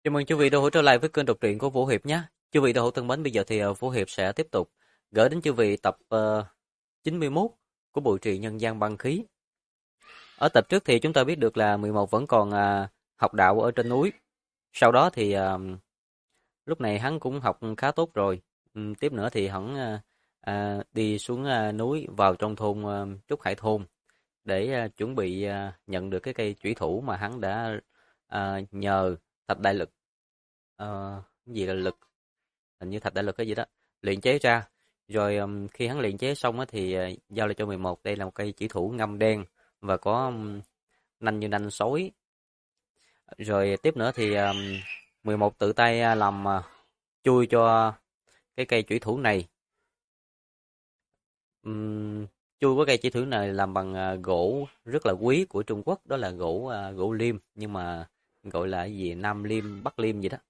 Chào mừng quý vị đã hỗ trợ lại với kênh đọc truyện của Vũ Hiệp nhé. Quý vị đã hỗ thân mến, bây giờ thì Vũ Hiệp sẽ tiếp tục gửi đến quý vị tập 91 của bộ truyện Nhân gian băng khí. Ở tập trước thì chúng ta biết được là 11 vẫn còn học đạo ở trên núi. Sau đó thì lúc này hắn cũng học khá tốt rồi. Tiếp nữa thì hắn đi xuống núi vào trong thôn Trúc Hải Thôn để chuẩn bị nhận được cái cây chủy thủ mà hắn đã nhờ Thạch Đại Lực cái gì là lực, hình như Thạch Đại Lực cái gì đó, luyện chế ra. Rồi khi hắn luyện chế xong á thì giao lại cho 11. Đây là một cây chỉ thủ ngăm đen và có nanh như nanh sói. Rồi tiếp nữa thì 11 tự tay làm chui cho cái cây chủy thủ này. Chui của cây chỉ thủ này làm bằng gỗ rất là quý của Trung Quốc, đó là gỗ liêm, nhưng mà gọi là cái gì Nam Liêm, Bắc Liêm gì đó.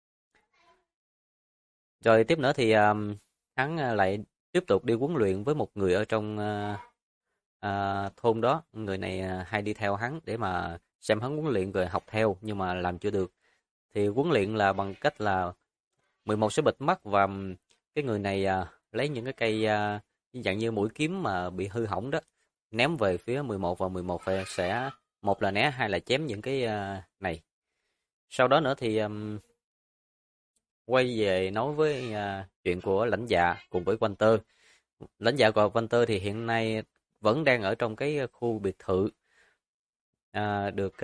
Rồi tiếp nữa thì hắn lại tiếp tục đi huấn luyện với một người ở trong thôn đó. Người này hay đi theo hắn để mà xem hắn huấn luyện rồi học theo, nhưng mà làm chưa được. Thì huấn luyện là bằng cách là 11 sẽ bịt mắt và cái người này lấy những cái cây dạng như mũi kiếm mà bị hư hỏng đó, ném về phía 11 và 11 sẽ một là né, hai là chém những cái này. Sau đó nữa thì quay về nói với chuyện của lãnh dạ cùng với Walter. Lãnh dạ và Walter thì hiện nay vẫn đang ở trong cái khu biệt thự được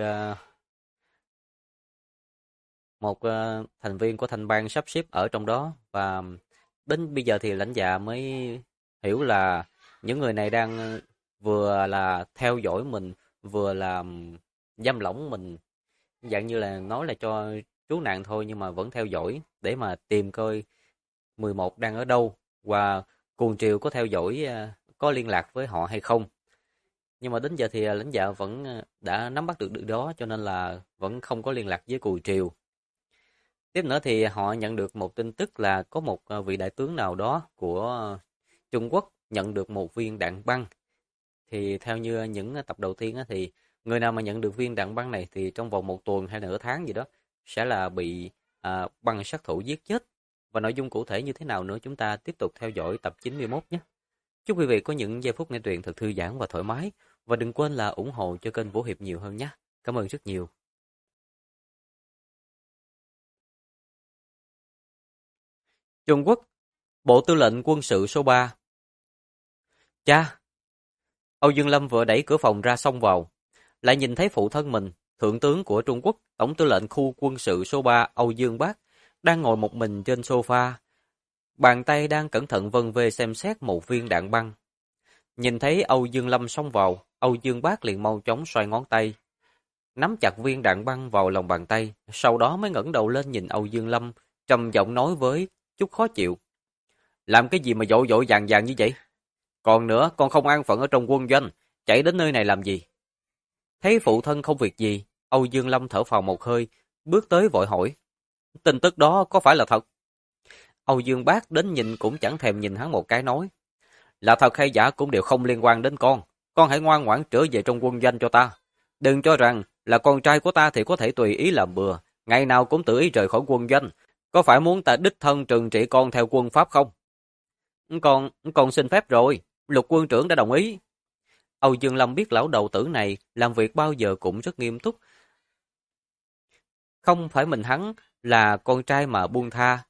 một thành viên của thành bang sắp xếp ở trong đó, và đến bây giờ thì lãnh dạ mới hiểu là những người này đang vừa là theo dõi mình, vừa là giam lỏng mình, dạng như là nói là cho trú nạn thôi, nhưng mà vẫn theo dõi để mà tìm coi 11 đang ở đâu và cuồng triều có theo dõi, có liên lạc với họ hay không. Nhưng mà đến giờ thì lãnh đạo vẫn đã nắm bắt được điều đó, cho nên là vẫn không có liên lạc với cuồng triều. Tiếp nữa thì họ nhận được một tin tức là có một vị đại tướng nào đó của Trung Quốc nhận được một viên đạn băng. Thì theo như những tập đầu tiên thì người nào mà nhận được viên đạn băng này thì trong vòng một tuần hay nửa tháng gì đó sẽ là bị băng sát thủ giết chết. Và nội dung cụ thể như thế nào nữa chúng ta tiếp tục theo dõi tập 91 nhé. Chúc quý vị có những giây phút nghe truyện thật thư giãn và thoải mái. Và đừng quên là ủng hộ cho kênh Vũ Hiệp nhiều hơn nhé. Cảm ơn rất nhiều. Trung Quốc, Bộ Tư lệnh Quân sự số 3. Cha! Âu Dương Lâm vừa đẩy cửa phòng ra xông vào, lại nhìn thấy phụ thân mình, thượng tướng của Trung Quốc, tổng tư lệnh khu quân sự số 3 Âu Dương Bác, đang ngồi một mình trên sofa, bàn tay đang cẩn thận vân về xem xét một viên đạn băng. Nhìn thấy Âu Dương Lâm xông vào, Âu Dương Bác liền mau chóng xoay ngón tay, nắm chặt viên đạn băng vào lòng bàn tay, sau đó mới ngẩng đầu lên nhìn Âu Dương Lâm, trầm giọng nói với chút khó chịu: "Làm cái gì mà vội vội vàng vàng như vậy? Còn nữa, con không an phận ở trong quân doanh, chạy đến nơi này làm gì?" Thấy phụ thân không việc gì, Âu Dương Lâm thở phào một hơi, bước tới vội hỏi: "Tin tức đó có phải là thật?" Âu Dương Bác đến nhìn cũng chẳng thèm nhìn hắn một cái, nói: "Là thật hay giả cũng đều không liên quan đến con hãy ngoan ngoãn trở về trong quân doanh cho ta. Đừng cho rằng là con trai của ta thì có thể tùy ý làm bừa, ngày nào cũng tự ý rời khỏi quân doanh. Có phải muốn ta đích thân trừng trị con theo quân pháp không?" Con xin phép rồi, Lục quân trưởng đã đồng ý." Âu Dương Lâm biết lão đầu tử này làm việc bao giờ cũng rất nghiêm túc. Không phải mình hắn là con trai mà buông tha,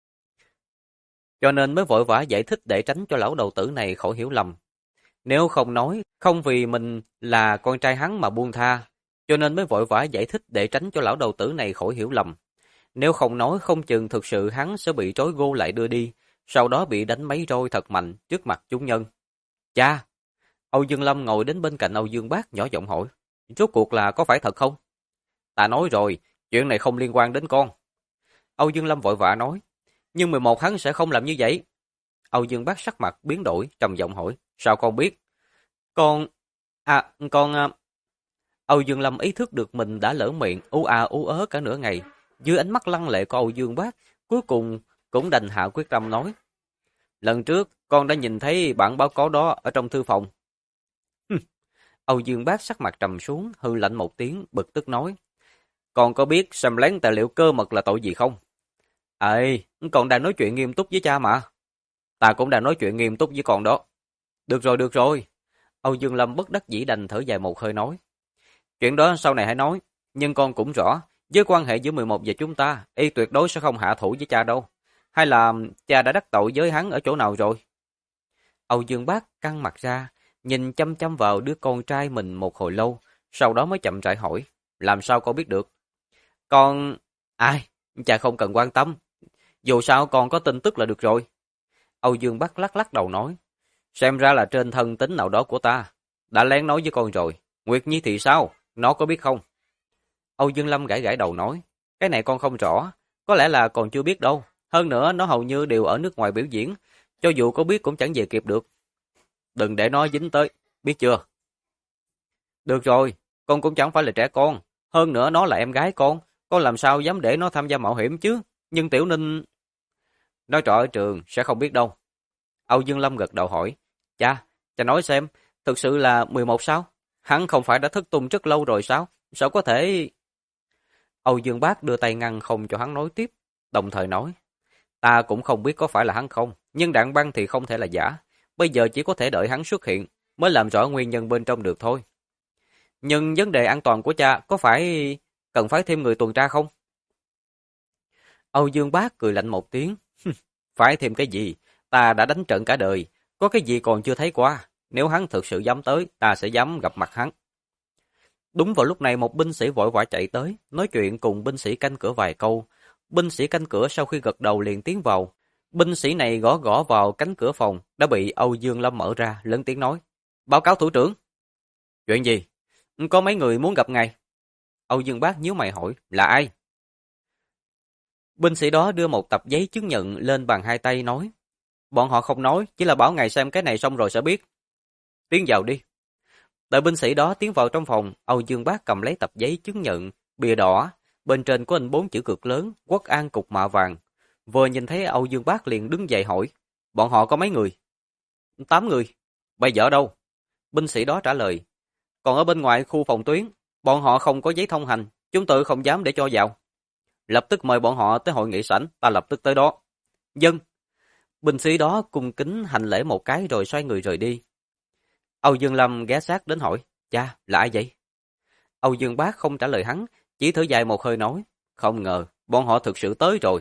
cho nên mới vội vã giải thích để tránh cho lão đầu tử này khỏi hiểu lầm. Nếu không nói, không vì mình là con trai hắn mà buông tha, cho nên mới vội vã giải thích để tránh cho lão đầu tử này khỏi hiểu lầm. Nếu không nói, không chừng thực sự hắn sẽ bị trói gô lại đưa đi, sau đó bị đánh mấy roi thật mạnh trước mặt chúng nhân. "Cha!" Âu Dương Lâm ngồi đến bên cạnh Âu Dương Bác nhỏ giọng hỏi: "Rốt cuộc là có phải thật không?" "Ta nói rồi, chuyện này không liên quan đến con." Âu Dương Lâm vội vã nói: "Nhưng 11 hắn sẽ không làm như vậy." Âu Dương Bác sắc mặt biến đổi, trầm giọng hỏi: "Sao con biết?" Con... con... Âu Dương Lâm ý thức được mình đã lỡ miệng, ú ớ cả nửa ngày. Dưới ánh mắt lăng lệ của Âu Dương Bác, cuối cùng cũng đành hạ quyết tâm nói: "Lần trước, con đã nhìn thấy bản báo cáo đó ở trong thư phòng." Âu Dương Bác sắc mặt trầm xuống, hừ lạnh một tiếng, bực tức nói: Con có biết xâm lén tài liệu cơ mật là tội gì không? Ê, con đang nói chuyện nghiêm túc với cha mà. Ta cũng đang nói chuyện nghiêm túc với con đó. Được rồi, được rồi. Âu Dương Lâm bất đắc dĩ đành thở dài một hơi nói. Chuyện đó sau này hãy nói, nhưng con cũng rõ, với quan hệ giữa 11 và chúng ta, y tuyệt đối sẽ không hạ thủ với cha đâu. Hay là cha đã đắc tội với hắn ở chỗ nào rồi? Âu Dương Bác căng mặt ra, nhìn chăm chăm vào đứa con trai mình một hồi lâu, sau đó mới chậm rãi hỏi, làm sao con biết được? Con... Ai? Cha không cần quan tâm. Dù sao con có tin tức là được rồi. Âu Dương Bắc lắc lắc đầu nói, xem ra là trên thân tính nào đó của ta. Đã lén nói với con rồi. Nguyệt Nhi thì sao? Nó có biết không? Âu Dương Lâm gãi gãi đầu nói, cái này con không rõ. Có lẽ là còn chưa biết đâu. Hơn nữa nó hầu như đều ở nước ngoài biểu diễn. Cho dù có biết cũng chẳng về kịp được. Đừng để nó dính tới. Biết chưa? Được rồi. Con cũng chẳng phải là trẻ con. Hơn nữa nó là em gái con. Con làm sao dám để nó tham gia mạo hiểm chứ? Nhưng Tiểu Ninh... Nói trò ở trường sẽ không biết đâu. Âu Dương Lâm gật đầu hỏi, cha nói xem, thực sự là 11 sao? Hắn không phải đã thất tung rất lâu rồi sao? Sao có thể... Âu Dương Bác đưa tay ngăn không cho hắn nói tiếp, đồng thời nói, ta cũng không biết có phải là hắn không, nhưng Đặng Băng thì không thể là giả. Bây giờ chỉ có thể đợi hắn xuất hiện, mới làm rõ nguyên nhân bên trong được thôi. Nhưng vấn đề an toàn của cha có phải cần phải thêm người tuần tra không? Âu Dương Bác cười lạnh một tiếng, phải thêm cái gì? Ta đã đánh trận cả đời, có cái gì còn chưa thấy qua. Nếu hắn thực sự dám tới, ta sẽ dám gặp mặt hắn. Đúng vào lúc này một binh sĩ vội vã chạy tới, nói chuyện cùng binh sĩ canh cửa vài câu. Binh sĩ canh cửa sau khi gật đầu liền tiến vào. Binh sĩ này gõ gõ vào cánh cửa phòng, đã bị Âu Dương Lâm mở ra, lớn tiếng nói. Báo cáo thủ trưởng. Chuyện gì? Có mấy người muốn gặp ngài. Âu Dương Bác nhíu mày hỏi, là ai? Binh sĩ đó đưa một tập giấy chứng nhận lên bàn hai tay nói. Bọn họ không nói, chỉ là bảo ngài xem cái này xong rồi sẽ biết. Tiến vào đi. Đợi binh sĩ đó tiến vào trong phòng, Âu Dương Bác cầm lấy tập giấy chứng nhận, bìa đỏ, bên trên có in 4 chữ cực lớn, Quốc An cục mạ vàng. Vừa nhìn thấy Âu Dương Bác liền đứng dậy hỏi, bọn họ có mấy người? 8 người. Bây giờ ở đâu? Binh sĩ đó trả lời, còn ở bên ngoài khu phòng tuyến, bọn họ không có giấy thông hành, chúng tôi không dám để cho vào. Lập tức mời bọn họ tới hội nghị sảnh, ta lập tức tới đó. Dân. Binh sĩ đó cung kính hành lễ một cái rồi xoay người rời đi. Âu Dương Lâm ghé sát đến hỏi, cha, là ai vậy? Âu Dương Bác không trả lời hắn, chỉ thở dài một hơi nói, không ngờ, bọn họ thực sự tới rồi.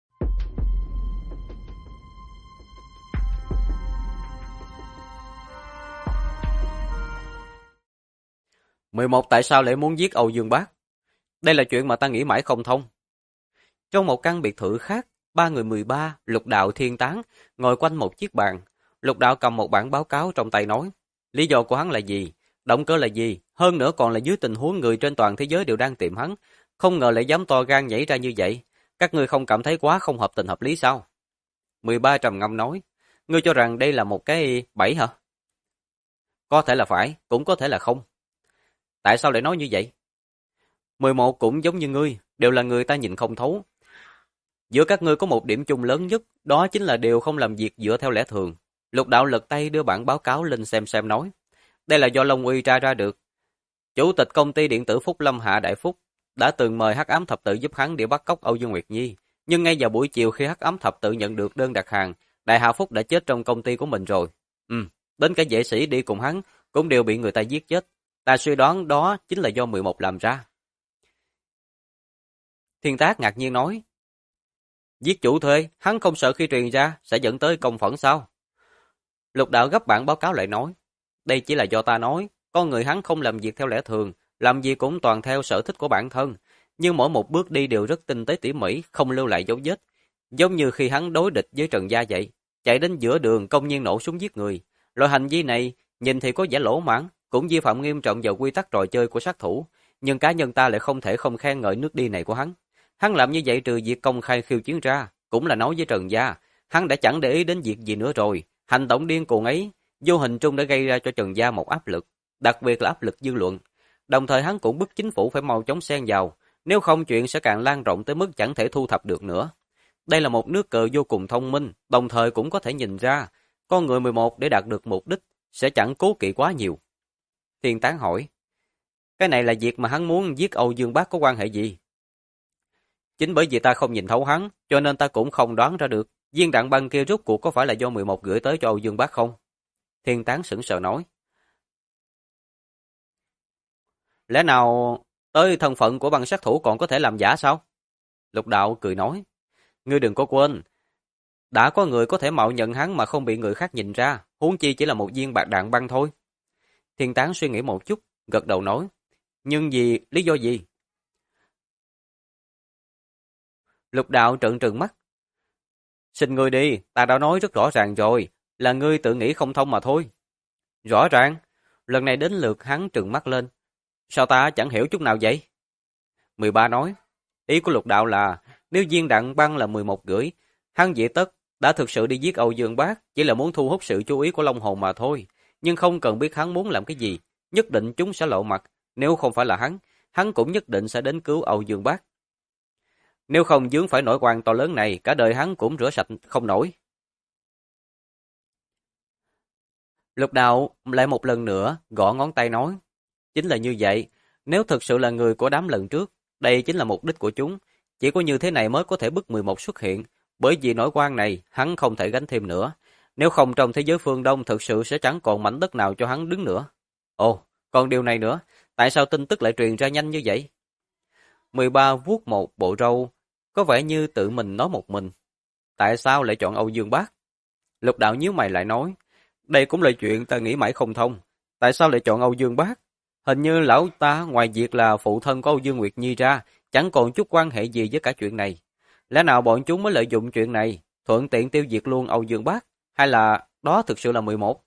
11 tại sao lại muốn giết Âu Dương Bác? Đây là chuyện mà ta nghĩ mãi không thông. Trong một căn biệt thự khác, 3 người 13, Lục Đạo Thiên Tán, ngồi quanh một chiếc bàn. Lục Đạo cầm một bản báo cáo trong tay nói, lý do của hắn là gì? Động cơ là gì? Hơn nữa còn là dưới tình huống người trên toàn thế giới đều đang tìm hắn. Không ngờ lại dám to gan nhảy ra như vậy. Các ngươi không cảm thấy quá không hợp tình hợp lý sao? 13 trầm ngâm nói, ngươi cho rằng đây là một cái bẫy hả? Có thể là phải, cũng có thể là không. Tại sao lại nói như vậy? 11 cũng giống như ngươi, đều là người ta nhìn không thấu. Giữa các ngươi có một điểm chung lớn nhất, đó chính là đều không làm việc dựa theo lẽ thường. Lục Đạo lật tay đưa bản báo cáo lên xem nói. Đây là do Long Uy tra ra được. Chủ tịch công ty điện tử Phúc Lâm Hạ Đại Phúc đã từng mời Hắc Ám Thập Tự giúp hắn để bắt cóc Âu Dương Nguyệt Nhi. Nhưng ngay vào buổi chiều khi Hắc Ám Thập Tự nhận được đơn đặt hàng, Đại Hạ Phúc đã chết trong công ty của mình rồi. Đến cả vệ sĩ đi cùng hắn cũng đều bị người ta giết chết. Ta suy đoán đó chính là do 11 làm ra. Thiên Tác ngạc nhiên nói, giết chủ thuê, hắn không sợ khi truyền ra sẽ dẫn tới công phẫn sao? Lục Đạo gấp bản báo cáo lại nói, đây chỉ là do ta nói, con người hắn không làm việc theo lẽ thường, làm gì cũng toàn theo sở thích của bản thân, nhưng mỗi một bước đi đều rất tinh tế tỉ mỉ, không lưu lại dấu vết. Giống như khi hắn đối địch với Trần Gia vậy, chạy đến giữa đường công nhiên nổ súng giết người. Loại hành vi này nhìn thì có vẻ lỗ mãng, cũng vi phạm nghiêm trọng vào quy tắc trò chơi của sát thủ, nhưng cá nhân ta lại không thể không khen ngợi nước đi này của hắn. Hắn làm như vậy trừ việc công khai khiêu chiến ra, cũng là nói với Trần Gia, hắn đã chẳng để ý đến việc gì nữa rồi. Hành động điên cuồng ấy, vô hình trung đã gây ra cho Trần Gia một áp lực, đặc biệt là áp lực dư luận. Đồng thời hắn cũng bức chính phủ phải mau chóng xen vào, nếu không chuyện sẽ càng lan rộng tới mức chẳng thể thu thập được nữa. Đây là một nước cờ vô cùng thông minh, đồng thời cũng có thể nhìn ra, con người 11 để đạt được mục đích sẽ chẳng cố kỵ quá nhiều. Thiên Tán hỏi, Cái này là việc mà hắn muốn giết Âu Dương Bác có quan hệ gì? Chính bởi vì ta không nhìn thấu hắn, cho nên ta cũng không đoán ra được viên đạn băng kia rốt cuộc có phải là do 11 gửi tới cho Âu Dương Bác không? Thiên Tán sững sờ nói. Lẽ nào tới thân phận của băng sát thủ còn có thể làm giả sao? Lục Đạo cười nói. Ngươi đừng có quên, đã có người có thể mạo nhận hắn mà không bị người khác nhìn ra, huống chi chỉ là một viên bạc đạn băng thôi. Thiên Tán suy nghĩ một chút, gật đầu nói. Nhưng lý do gì? Lục Đạo trợn trừng mắt. Xin ngươi đi, ta đã nói rất rõ ràng rồi, là ngươi tự nghĩ không thông mà thôi. Rõ ràng, lần này đến lượt hắn trừng mắt lên. Sao ta chẳng hiểu chút nào vậy? 13 nói, ý của Lục Đạo là, nếu viên đạn băng là 11 gửi, hắn dễ tất đã thực sự đi giết Âu Dương Bác, chỉ là muốn thu hút sự chú ý của Long Hồn mà thôi. Nhưng không cần biết hắn muốn làm cái gì, nhất định chúng sẽ lộ mặt. Nếu không phải là hắn cũng nhất định sẽ đến cứu Âu Dương Bác. Nếu không vướng phải nỗi oan to lớn này, cả đời hắn cũng rửa sạch không nổi. Lục Đạo lại một lần nữa gõ ngón tay nói, chính là như vậy, nếu thực sự là người của đám lần trước, đây chính là mục đích của chúng, chỉ có như thế này mới có thể bức 11 xuất hiện, bởi vì nỗi oan này hắn không thể gánh thêm nữa, nếu không trong thế giới phương Đông thực sự sẽ chẳng còn mảnh đất nào cho hắn đứng nữa. Ồ, còn điều này nữa, tại sao tin tức lại truyền ra nhanh như vậy? 13 vuốt một bộ râu, có vẻ như tự mình nói một mình. Tại sao lại chọn Âu Dương Bác? Lục Đạo nhíu mày lại nói, đây cũng là chuyện ta nghĩ mãi không thông. Tại sao lại chọn Âu Dương Bác? Hình như lão ta ngoài việc là phụ thân của Âu Dương Nguyệt Nhi ra, chẳng còn chút quan hệ gì với cả chuyện này. Lẽ nào bọn chúng mới lợi dụng chuyện này, thuận tiện tiêu diệt luôn Âu Dương Bác? Hay là đó thực sự là 11?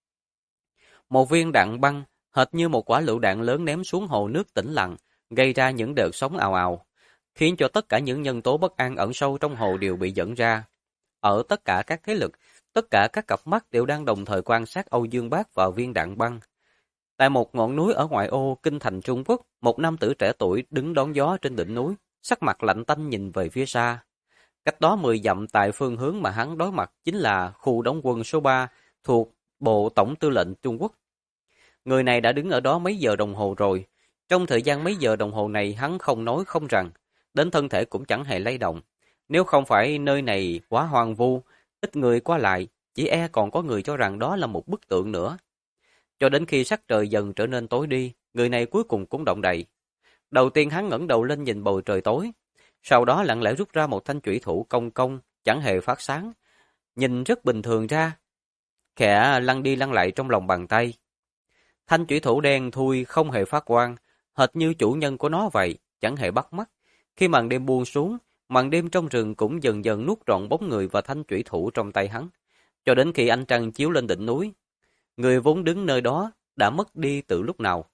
Một viên đạn băng, hệt như một quả lựu đạn lớn ném xuống hồ nước tĩnh lặng, gây ra những đợt sóng ào ào, khiến cho tất cả những nhân tố bất an ẩn sâu trong hồ đều bị dẫn ra. Ở tất cả các thế lực, tất cả các cặp mắt đều đang đồng thời quan sát Âu Dương Bác vào viên đạn băng. Tại một ngọn núi ở ngoại ô kinh thành Trung Quốc, một nam tử trẻ tuổi đứng đón gió trên đỉnh núi, sắc mặt lạnh tanh nhìn về phía xa. Cách đó 10 dặm tại phương hướng mà hắn đối mặt chính là khu đóng quân số 3 thuộc Bộ Tổng Tư lệnh Trung Quốc. Người này đã đứng ở đó mấy giờ đồng hồ rồi. Trong thời gian mấy giờ đồng hồ này hắn không nói không rằng, đến thân thể cũng chẳng hề lay động. Nếu không phải nơi này quá hoang vu, ít người qua lại, chỉ e còn có người cho rằng đó là một bức tượng nữa. Cho đến khi sắc trời dần trở nên tối đi, người này cuối cùng cũng động đậy. Đầu tiên hắn ngẩng đầu lên nhìn bầu trời tối, sau đó lặng lẽ rút ra một thanh chủy thủ cong cong, chẳng hề phát sáng, nhìn rất bình thường ra, khẽ lăn đi lăn lại trong lòng bàn tay. Thanh chủy thủ đen thui không hề phát quang, hệt như chủ nhân của nó vậy, chẳng hề bắt mắt. Khi màn đêm buông xuống, màn đêm trong rừng cũng dần dần nuốt trọn bóng người và thanh chủy thủ trong tay hắn, cho đến khi ánh trăng chiếu lên đỉnh núi. Người vốn đứng nơi đó đã mất đi từ lúc nào.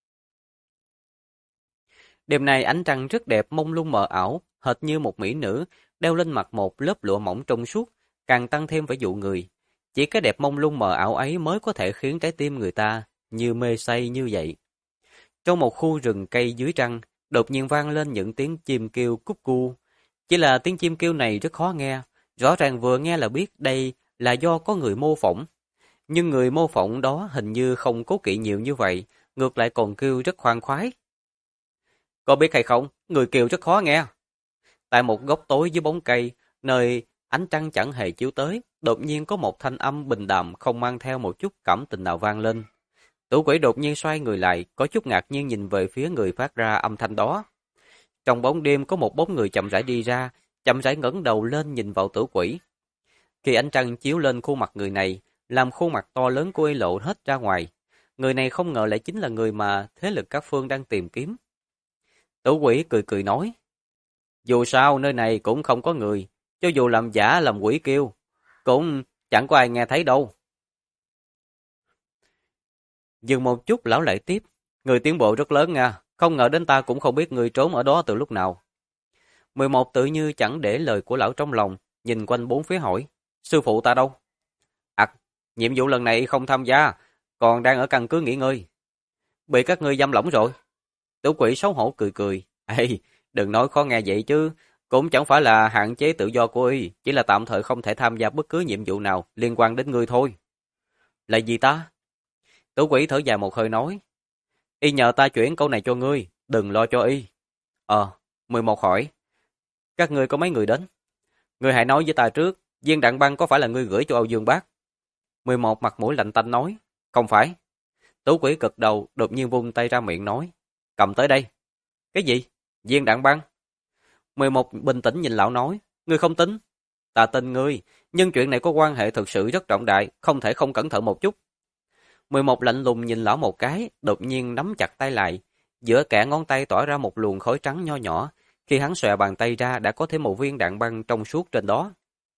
Đêm nay ánh trăng rất đẹp, mông lung mờ ảo, hệt như một mỹ nữ đeo lên mặt một lớp lụa mỏng trong suốt, càng tăng thêm vẻ dụ người. Chỉ cái đẹp mông lung mờ ảo ấy mới có thể khiến trái tim người ta như mê say như vậy. Trong một khu rừng cây dưới trăng, đột nhiên vang lên những tiếng chim kêu cúc cu. Chỉ là tiếng chim kêu này rất khó nghe, rõ ràng vừa nghe là biết đây là do có người mô phỏng. Nhưng người mô phỏng đó hình như không cố kỵ nhiều như vậy, ngược lại còn kêu rất khoan khoái. Có biết hay không, người kêu rất khó nghe. Tại một góc tối dưới bóng cây, nơi ánh trăng chẳng hề chiếu tới, đột nhiên có một thanh âm bình đạm không mang theo một chút cảm tình nào vang lên. Tử quỷ đột nhiên xoay người lại, có chút ngạc nhiên nhìn về phía người phát ra âm thanh đó. Trong bóng đêm có một bóng người chậm rãi đi ra, chậm rãi ngẩng đầu lên nhìn vào tử quỷ. Khi ánh trăng chiếu lên khuôn mặt người này, làm khuôn mặt to lớn của y lộ hết ra ngoài. Người này không ngờ lại chính là người mà thế lực các phương đang tìm kiếm. Tử quỷ cười cười nói, dù sao nơi này cũng không có người, cho dù làm giả làm quỷ kêu, cũng chẳng có ai nghe thấy đâu. Dừng một chút lão lại tiếp, người tiến bộ rất lớn nha, không ngờ đến ta cũng không biết người trốn ở đó từ lúc nào. 11 tự như chẳng để lời của lão trong lòng, nhìn quanh bốn phía hỏi, sư phụ ta đâu? Nhiệm vụ lần này không tham gia, còn đang ở căn cứ nghỉ ngơi. Bị các ngươi giam lỏng rồi. Tử quỷ xấu hổ cười cười. Ê, đừng nói khó nghe vậy chứ, cũng chẳng phải là hạn chế tự do của y, chỉ là tạm thời không thể tham gia bất cứ nhiệm vụ nào liên quan đến ngươi thôi. Là gì ta? Tử quỷ thở dài một hơi nói. Y nhờ ta chuyển câu này cho ngươi, đừng lo cho y. 11 hỏi. Các ngươi có mấy người đến? Ngươi hãy nói với ta trước, viên đạn băng có phải là ngươi gửi cho Âu Dương Bác? 11 mặt mũi lạnh tanh nói. Không phải. Tứ Quỷ gật đầu, đột nhiên vung tay ra miệng nói. Cầm tới đây. Cái gì? Viên đạn băng? 11 bình tĩnh nhìn lão nói. Ngươi không tính. Ta tin ngươi, nhưng chuyện này có quan hệ thực sự rất trọng đại, không thể không cẩn thận một chút. 11 lạnh lùng nhìn lão một cái, đột nhiên nắm chặt tay lại. Giữa kẽ ngón tay tỏa ra một luồng khói trắng nho nhỏ. Khi hắn xòe bàn tay ra đã có thêm một viên đạn băng trong suốt trên đó.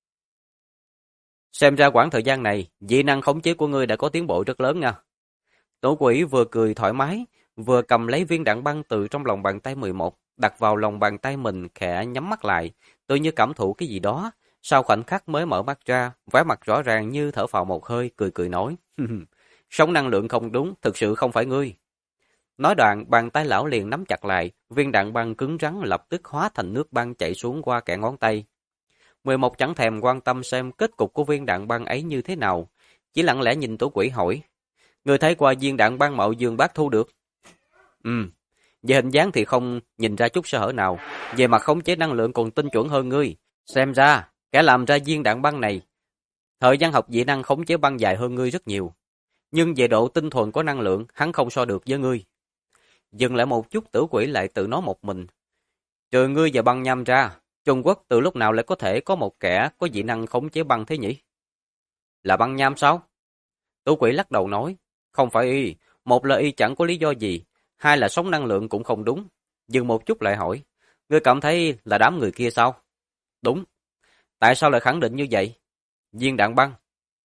Xem ra quãng thời gian này, dị năng khống chế của ngươi đã có tiến bộ rất lớn nha. Tổ Quỷ vừa cười thoải mái, vừa cầm lấy viên đạn băng từ trong lòng bàn tay 11, đặt vào lòng bàn tay mình khẽ nhắm mắt lại, tự như cảm thụ cái gì đó. Sau khoảnh khắc mới mở mắt ra, vẻ mặt rõ ràng như thở phào một hơi, cười cười nói. Sống năng lượng không đúng, thực sự không phải ngươi. Nói đoạn, bàn tay lão liền nắm chặt lại, viên đạn băng cứng rắn lập tức hóa thành nước băng chảy xuống qua kẽ ngón tay. 11 chẳng thèm quan tâm xem kết cục của viên đạn băng ấy như thế nào, chỉ lặng lẽ nhìn Tổ Quỷ hỏi. Người thấy qua viên đạn băng mà Âu Dương Bác thu được? Về hình dáng thì không nhìn ra chút sơ hở nào, về mặt khống chế năng lượng còn tinh chuẩn hơn ngươi. Xem ra, kẻ làm ra viên đạn băng này, thời gian học dị năng khống chế băng dài hơn ngươi rất nhiều. Nhưng về độ tinh thuần của năng lượng, hắn không so được với ngươi. Dừng lại một chút, Tử Quỷ lại tự nói một mình. Trừ ngươi và băng nham ra, Trung Quốc từ lúc nào lại có thể có một kẻ có dị năng khống chế băng thế nhỉ? Là băng nham sao? Tử Quỷ lắc đầu nói. Không phải y, một là y chẳng có lý do gì, hai là sống năng lượng cũng không đúng. Dừng một chút lại hỏi. Ngươi cảm thấy là đám người kia sao? Đúng. Tại sao lại khẳng định như vậy? Viên đạn băng.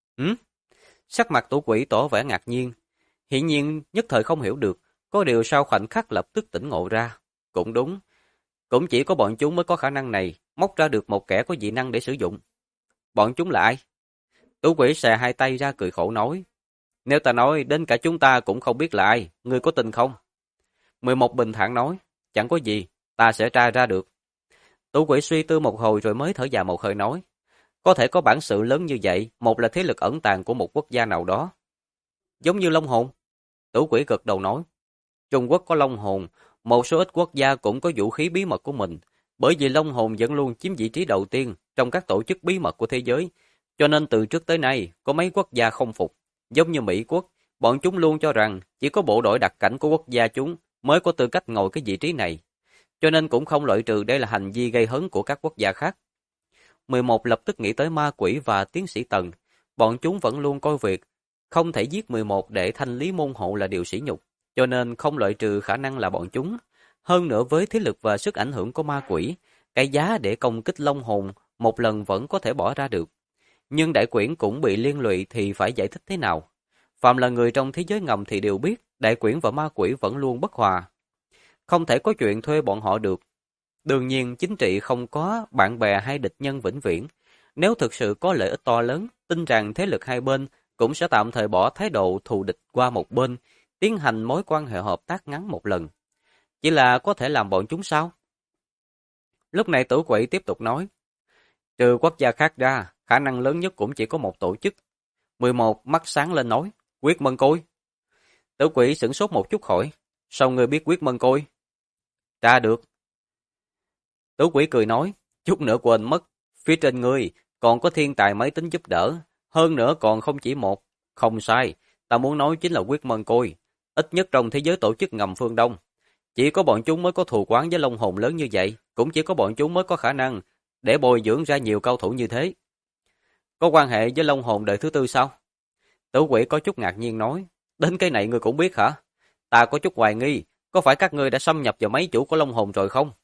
Sắc mặt Tử Quỷ tỏ vẻ ngạc nhiên. Hiển nhiên nhất thời không hiểu được, có điều sau khoảnh khắc lập tức tỉnh ngộ ra. Cũng đúng. Cũng chỉ có bọn chúng mới có khả năng này, móc ra được một kẻ có dị năng để sử dụng. Bọn chúng là ai? Tử Quỷ xè hai tay ra cười khổ nói. Nếu ta nói đến cả chúng ta cũng không biết là ai, ngươi có tin không? 11 bình thản nói. Chẳng có gì, ta sẽ tra ra được. Tử Quỷ suy tư một hồi rồi mới thở dài một hơi nói. Có thể có bản sự lớn như vậy, một là thế lực ẩn tàng của một quốc gia nào đó. Giống như Long Hồn. Tử Quỷ gật đầu nói. Trung Quốc có Long Hồn, một số ít quốc gia cũng có vũ khí bí mật của mình, bởi vì Long Hồn vẫn luôn chiếm vị trí đầu tiên trong các tổ chức bí mật của thế giới, cho nên từ trước tới nay có mấy quốc gia không phục. Giống như Mỹ Quốc, bọn chúng luôn cho rằng chỉ có bộ đội đặc cảnh của quốc gia chúng mới có tư cách ngồi cái vị trí này, cho nên cũng không loại trừ đây là hành vi gây hấn của các quốc gia khác. 11 lập tức nghĩ tới ma quỷ và tiến sĩ Tần, bọn chúng vẫn luôn coi việc không thể giết 11 để thanh lý môn hộ là điều sỉ nhục, cho nên không loại trừ khả năng là bọn chúng. Hơn nữa với thế lực và sức ảnh hưởng của ma quỷ, cái giá để công kích Long Hồn một lần vẫn có thể bỏ ra được. Nhưng đại quyển cũng bị liên lụy thì phải giải thích thế nào? Phạm là người trong thế giới ngầm thì đều biết, đại quyển và ma quỷ vẫn luôn bất hòa. Không thể có chuyện thuê bọn họ được. Đương nhiên chính trị không có bạn bè hay địch nhân vĩnh viễn. Nếu thực sự có lợi ích to lớn, tin rằng thế lực hai bên cũng sẽ tạm thời bỏ thái độ thù địch qua một bên, tiến hành mối quan hệ hợp tác ngắn một lần. Chỉ là có thể làm bọn chúng sao? Lúc này Tử Quỷ tiếp tục nói. Trừ quốc gia khác ra, khả năng lớn nhất cũng chỉ có một tổ chức. 11 mắt sáng lên nói. Quyết Mân Côi. Tử Quỷ sửng sốt một chút hỏi. Sao ngươi biết Quyết Mân Côi? Tra được. Tử Quỷ cười nói. Chút nữa quên mất. Phía trên ngươi còn có thiên tài máy tính giúp đỡ. Hơn nữa còn không chỉ một. Không sai. Ta muốn nói chính là Quyết Mân Côi. Ít nhất trong thế giới tổ chức ngầm phương Đông. Chỉ có bọn chúng mới có thù oán với Long Hồn lớn như vậy. Cũng chỉ có bọn chúng mới có khả năng để bồi dưỡng ra nhiều cao thủ như thế. Có quan hệ với Long Hồn đời thứ tư sao? Tử Quỷ có chút ngạc nhiên nói. Đến cái này ngươi cũng biết hả? Ta có chút hoài nghi. Có phải các ngươi đã xâm nhập vào máy chủ của Long Hồn rồi không?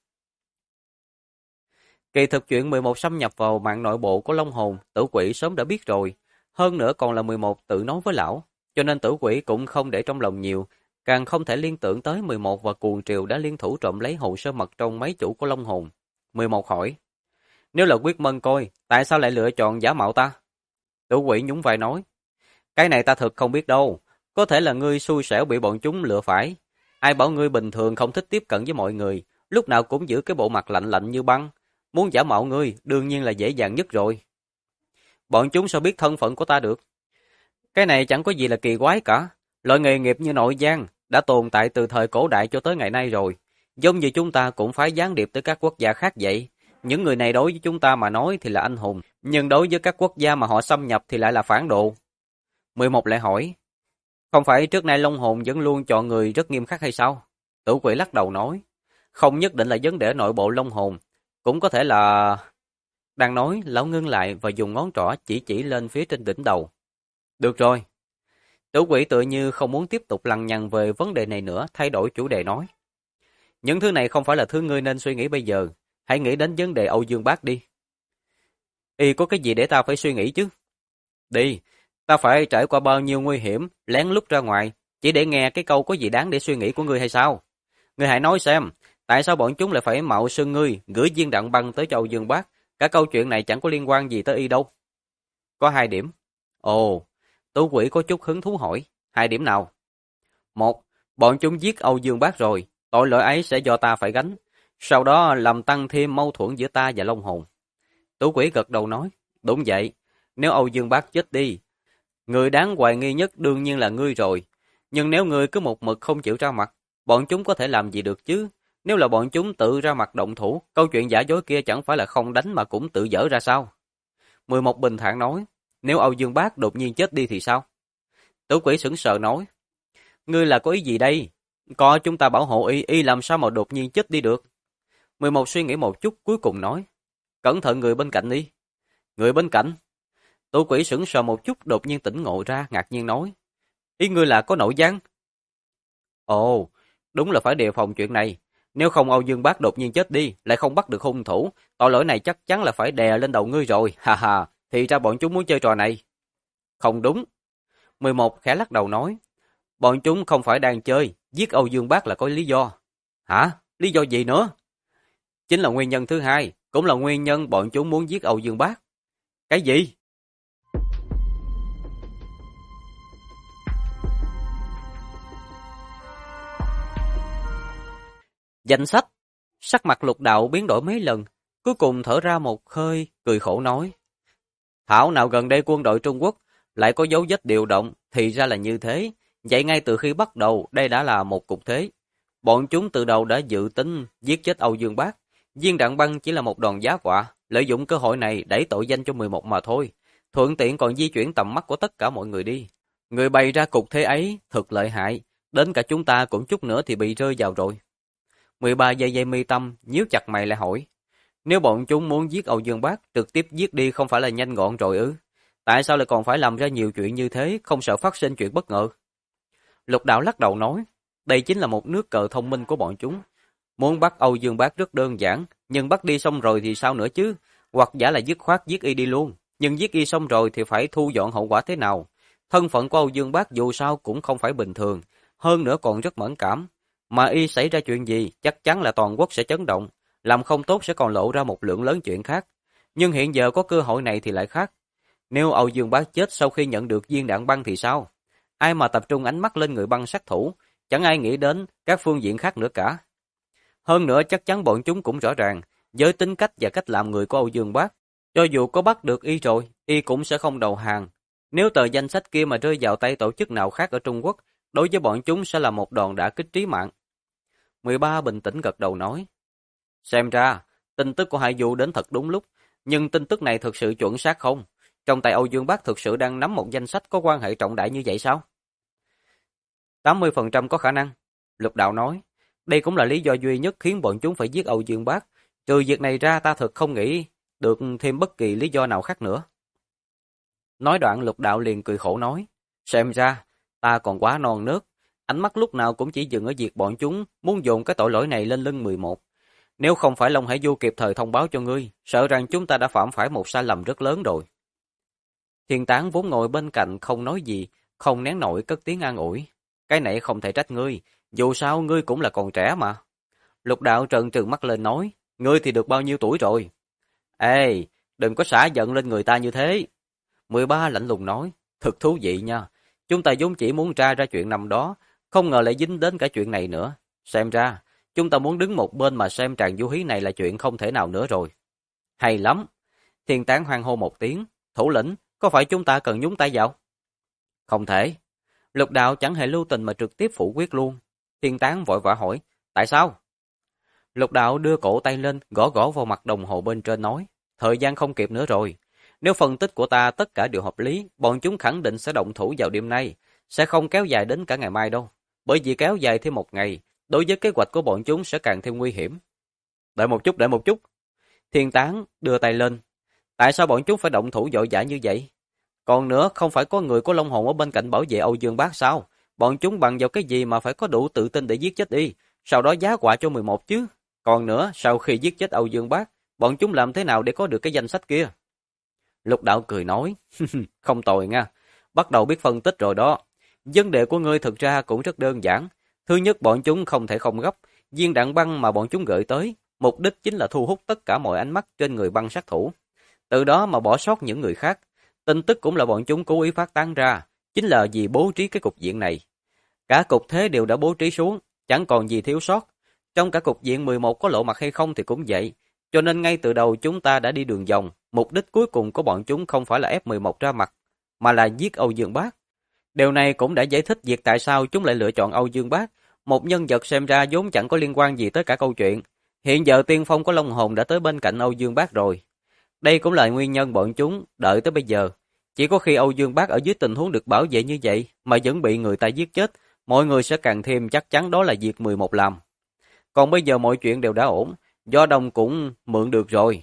Kỳ thực chuyện 11 xâm nhập vào mạng nội bộ của Long Hồn, Tử Quỷ sớm đã biết rồi. Hơn nữa còn là 11 tự nói với lão. Cho nên Tử Quỷ cũng không để trong lòng nhiều. Càng không thể liên tưởng tới 11 và Cuồng Triều đã liên thủ trộm lấy hồ sơ mật trong máy chủ của Long Hồn. 11 hỏi. Nếu là Quyết Mân Côi, tại sao lại lựa chọn giả mạo ta? Tử Quỷ nhún vai nói. Cái này ta thực không biết đâu. Có thể là ngươi xui xẻo bị bọn chúng lừa phải. Ai bảo ngươi bình thường không thích tiếp cận với mọi người, lúc nào cũng giữ cái bộ mặt lạnh lạnh như băng. Muốn giả mạo ngươi, đương nhiên là dễ dàng nhất rồi. Bọn chúng sao biết thân phận của ta được? Cái này chẳng có gì là kỳ quái cả. Loại nghề nghiệp như nội gian, đã tồn tại từ thời cổ đại cho tới ngày nay rồi. Giống như chúng ta cũng phái gián điệp tới các quốc gia khác vậy. Những người này đối với chúng ta mà nói thì là anh hùng, nhưng đối với các quốc gia mà họ xâm nhập thì lại là phản đồ. 11 lại hỏi, không phải trước nay Long Hồn vẫn luôn chọn người rất nghiêm khắc hay sao? Tử Quỷ lắc đầu nói, không nhất định là vấn đề nội bộ Long Hồn, cũng có thể là... Đang nói, lão ngưng lại và dùng ngón trỏ chỉ lên phía trên đỉnh đầu. Được rồi. Tử Quỷ tự như không muốn tiếp tục lằng nhằng về vấn đề này nữa, thay đổi chủ đề nói. Những thứ này không phải là thứ ngươi nên suy nghĩ bây giờ, hãy nghĩ đến vấn đề Âu Dương Bác đi. Y có cái gì để ta phải suy nghĩ chứ? Đi, ta phải trải qua bao nhiêu nguy hiểm, lén lút ra ngoài, chỉ để nghe cái câu có gì đáng để suy nghĩ của ngươi hay sao? Ngươi hãy nói xem, tại sao bọn chúng lại phải mạo xưng ngươi, gửi viên đạn băng tới cho Âu Dương Bác? Cả câu chuyện này chẳng có liên quan gì tới Y đâu. Có 2 điểm. Ồ, Tú Quỷ có chút hứng thú hỏi, 2 điểm nào? 1. Bọn chúng giết Âu Dương Bác rồi, tội lỗi ấy sẽ do ta phải gánh. Sau đó làm tăng thêm mâu thuẫn giữa ta và Long Hồn. Tú Quỷ gật đầu nói, đúng vậy, nếu Âu Dương Bác chết đi, người đáng hoài nghi nhất đương nhiên là ngươi rồi. Nhưng nếu ngươi cứ một mực không chịu ra mặt, bọn chúng có thể làm gì được chứ? Nếu là bọn chúng tự ra mặt động thủ, câu chuyện giả dối kia chẳng phải là không đánh mà cũng tự dở ra sao? 11 bình thản nói, nếu Âu Dương Bác đột nhiên chết đi thì sao? Tử Quỷ sững sờ nói, ngươi là có ý gì đây? Có chúng ta bảo hộ Y làm sao mà đột nhiên chết đi được? 11 suy nghĩ một chút cuối cùng nói, cẩn thận người bên cạnh đi. Người bên cạnh? Tử Quỷ sững sờ một chút đột nhiên tỉnh ngộ ra, ngạc nhiên nói, ý ngươi là có nội gián? Ồ, đúng là phải đề phòng chuyện này. Nếu không Âu Dương Bác đột nhiên chết đi, lại không bắt được hung thủ, tội lỗi này chắc chắn là phải đè lên đầu ngươi rồi, ha ha, thì ra bọn chúng muốn chơi trò này. Không đúng. 11 khẽ lắc đầu nói, bọn chúng không phải đang chơi, giết Âu Dương Bác là có lý do. Hả? Lý do gì nữa? Chính là nguyên nhân thứ hai, cũng là nguyên nhân bọn chúng muốn giết Âu Dương Bác. Cái gì? Danh sách. Sắc mặt Lục Đạo biến đổi mấy lần, cuối cùng thở ra một hơi, cười khổ nói. Thảo nào gần đây quân đội Trung Quốc lại có dấu vết điều động, thì ra là như thế. Vậy ngay từ khi bắt đầu, đây đã là một cục thế. Bọn chúng từ đầu đã dự tính giết chết Âu Dương Bác. Viên đạn băng chỉ là một đòn giá quạ, lợi dụng cơ hội này đẩy tội danh cho 11 mà thôi. Thuận tiện còn di chuyển tầm mắt của tất cả mọi người đi. Người bày ra cục thế ấy thật lợi hại, đến cả chúng ta cũng chút nữa thì bị rơi vào rồi. 13 giây dây mi tâm, nhíu chặt mày lại hỏi. Nếu bọn chúng muốn giết Âu Dương Bác, trực tiếp giết đi không phải là nhanh gọn rồi ư? Tại sao lại còn phải làm ra nhiều chuyện như thế, không sợ phát sinh chuyện bất ngờ? Lục Đạo lắc đầu nói, đây chính là một nước cờ thông minh của bọn chúng. Muốn bắt Âu Dương Bác rất đơn giản, nhưng bắt đi xong rồi thì sao nữa chứ? Hoặc giả là dứt khoát giết Y đi luôn, nhưng giết Y xong rồi thì phải thu dọn hậu quả thế nào? Thân phận của Âu Dương Bác dù sao cũng không phải bình thường, hơn nữa còn rất mẫn cảm. Mà Y xảy ra chuyện gì, chắc chắn là toàn quốc sẽ chấn động, làm không tốt sẽ còn lộ ra một lượng lớn chuyện khác. Nhưng hiện giờ có cơ hội này thì lại khác. Nếu Âu Dương Bác chết sau khi nhận được viên đạn băng thì sao? Ai mà tập trung ánh mắt lên người băng sát thủ, chẳng ai nghĩ đến các phương diện khác nữa cả. Hơn nữa chắc chắn bọn chúng cũng rõ ràng, với tính cách và cách làm người của Âu Dương Bác, cho dù có bắt được Y rồi, Y cũng sẽ không đầu hàng. Nếu tờ danh sách kia mà rơi vào tay tổ chức nào khác ở Trung Quốc, đối với bọn chúng sẽ là một đòn đả kích trí mạng. 13 bình tĩnh gật đầu nói. Xem ra, tin tức của Hải Du đến thật đúng lúc, nhưng tin tức này thực sự chuẩn xác không? Trong tay Âu Dương Bác thực sự đang nắm một danh sách có quan hệ trọng đại như vậy sao? 80% có khả năng, Lục Đạo nói. Đây cũng là lý do duy nhất khiến bọn chúng phải giết Âu Dương Bác. Trừ việc này ra ta thật không nghĩ được thêm bất kỳ lý do nào khác nữa. Nói đoạn Lục Đạo liền cười khổ nói. Xem ra, ta còn quá non nớt. Ánh mắt lúc nào cũng chỉ dừng ở việc bọn chúng muốn dồn cái tội lỗi này lên lưng 11. Nếu không phải Long Hải Du kịp thời thông báo cho ngươi, sợ rằng chúng ta đã phạm phải một sai lầm rất lớn rồi. Thiên Tán vốn ngồi bên cạnh không nói gì, không nén nổi cất tiếng an ủi. Cái này không thể trách ngươi, dù sao ngươi cũng là còn trẻ mà. Lục Đạo trợn trừng mắt lên nói, ngươi thì được bao nhiêu tuổi rồi? Ê, đừng có xả giận lên người ta như thế. 13 lạnh lùng nói, thật thú vị nha. Chúng ta vốn chỉ muốn tra ra chuyện năm đó, không ngờ lại dính đến cả chuyện này nữa. Xem ra, chúng ta muốn đứng một bên mà xem tràng du hí này là chuyện không thể nào nữa rồi. Hay lắm. Thiên Tán hoan hô một tiếng, thủ lĩnh, có phải chúng ta cần nhúng tay vào? Không thể. Lục Đạo chẳng hề lưu tình mà trực tiếp phủ quyết luôn. Thiên Tán vội vã hỏi, tại sao? Lục Đạo đưa cổ tay lên, gõ gõ vào mặt đồng hồ bên trên nói, thời gian không kịp nữa rồi. Nếu phân tích của ta tất cả đều hợp lý, bọn chúng khẳng định sẽ động thủ vào đêm nay, sẽ không kéo dài đến cả ngày mai đâu. Bởi vì kéo dài thêm một ngày, đối với kế hoạch của bọn chúng sẽ càng thêm nguy hiểm. Đợi một chút. Thiên Tán đưa tay lên. Tại sao bọn chúng phải động thủ vội vã như vậy? Còn nữa, không phải có người của Long Hồn ở bên cạnh bảo vệ Âu Dương Bác sao? Bọn chúng bằng vào cái gì mà phải có đủ tự tin để giết chết y, sau đó giá họa cho 11 chứ? Còn nữa, sau khi giết chết Âu Dương Bác, bọn chúng làm thế nào để có được cái danh sách kia? Lục Đạo cười nói, không tồi nha, bắt đầu biết phân tích rồi đó. Vấn đề của ngươi thực ra cũng rất đơn giản. Thứ nhất, bọn chúng không thể không gấp. Viên đạn băng mà bọn chúng gửi tới, mục đích chính là thu hút tất cả mọi ánh mắt trên người băng sát thủ. Từ đó mà bỏ sót những người khác. Tin tức cũng là bọn chúng cố ý phát tán ra, chính là vì bố trí cái cục diện này. Cả cục thế đều đã bố trí xuống, chẳng còn gì thiếu sót. Trong cả cục diện 11 có lộ mặt hay không thì cũng vậy. Cho nên ngay từ đầu chúng ta đã đi đường vòng. Mục đích cuối cùng của bọn chúng không phải là ép 11 ra mặt, mà là giết Âu Dương Bác. Điều này cũng đã giải thích việc tại sao chúng lại lựa chọn Âu Dương Bác, một nhân vật xem ra vốn chẳng có liên quan gì tới cả câu chuyện. Hiện giờ tiên phong của Long Hồn đã tới bên cạnh Âu Dương Bác rồi. Đây cũng là nguyên nhân bọn chúng đợi tới bây giờ. Chỉ có khi Âu Dương Bác ở dưới tình huống được bảo vệ như vậy mà vẫn bị người ta giết chết, mọi người sẽ càng thêm chắc chắn đó là việc 11 làm. Còn bây giờ mọi chuyện đều đã ổn, Gió Đông cũng mượn được rồi.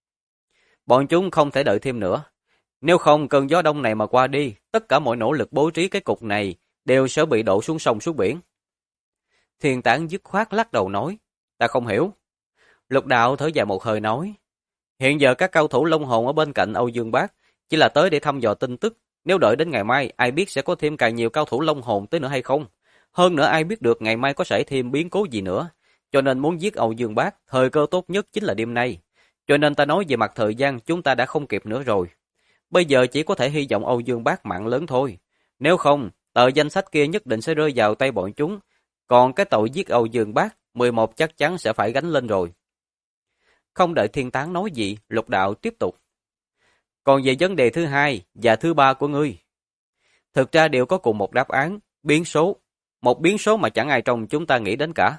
Bọn chúng không thể đợi thêm nữa. Nếu không cơn gió đông này mà qua đi, tất cả mọi nỗ lực bố trí cái cục này đều sẽ bị đổ xuống sông xuống biển. Thiên Tán dứt khoát lắc đầu nói, ta không hiểu. Lục Đạo thở dài một hơi nói, hiện giờ các cao thủ Long Hồn ở bên cạnh Âu Dương Bác chỉ là tới để thăm dò tin tức, nếu đợi đến ngày mai ai biết sẽ có thêm càng nhiều cao thủ Long Hồn tới nữa hay không. Hơn nữa ai biết được ngày mai có xảy thêm biến cố gì nữa, cho nên muốn giết Âu Dương Bác, thời cơ tốt nhất chính là đêm nay. Cho nên ta nói về mặt thời gian chúng ta đã không kịp nữa rồi. Bây giờ chỉ có thể hy vọng Âu Dương Bác mạng lớn thôi. Nếu không, tờ danh sách kia nhất định sẽ rơi vào tay bọn chúng. Còn cái tội giết Âu Dương Bác, 11 chắc chắn sẽ phải gánh lên rồi. Không đợi Thiên Tán nói gì, Lục Đạo tiếp tục. Còn về vấn đề thứ hai và thứ ba của ngươi, thực ra đều có cùng một đáp án, biến số. Một biến số mà chẳng ai trong chúng ta nghĩ đến cả.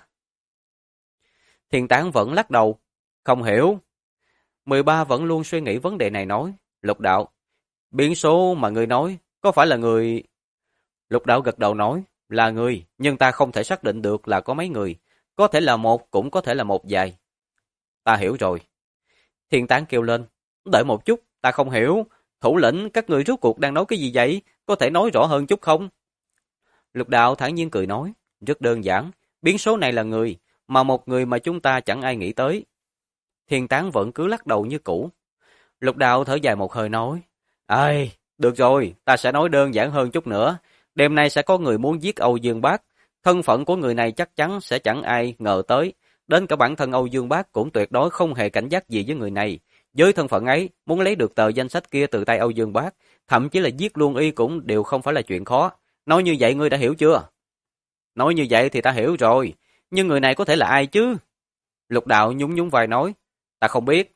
Thiên Tán vẫn lắc đầu. Không hiểu. 13 vẫn luôn suy nghĩ vấn đề này nói. Lục Đạo, biến số mà ngươi nói, có phải là người... Lục Đạo gật đầu nói, là người, nhưng ta không thể xác định được là có mấy người. Có thể là một, cũng có thể là một vài. Ta hiểu rồi. Thiên Tán kêu lên, đợi một chút, ta không hiểu. Thủ lĩnh, các người rốt cuộc đang nói cái gì vậy? Có thể nói rõ hơn chút không? Lục Đạo thản nhiên cười nói, rất đơn giản, biến số này là người, mà một người mà chúng ta chẳng ai nghĩ tới. Thiên Tán vẫn cứ lắc đầu như cũ. Lục Đạo thở dài một hơi nói, ai, được rồi, ta sẽ nói đơn giản hơn chút nữa. Đêm nay sẽ có người muốn giết Âu Dương Bác. Thân phận của người này chắc chắn sẽ chẳng ai ngờ tới. Đến cả bản thân Âu Dương Bác cũng tuyệt đối không hề cảnh giác gì với người này. Với thân phận ấy, muốn lấy được tờ danh sách kia từ tay Âu Dương Bác, thậm chí là giết luôn y cũng đều không phải là chuyện khó. Nói như vậy ngươi đã hiểu chưa? Nói như vậy thì ta hiểu rồi, nhưng người này có thể là ai chứ? Lục Đạo nhún nhún vai nói, ta không biết.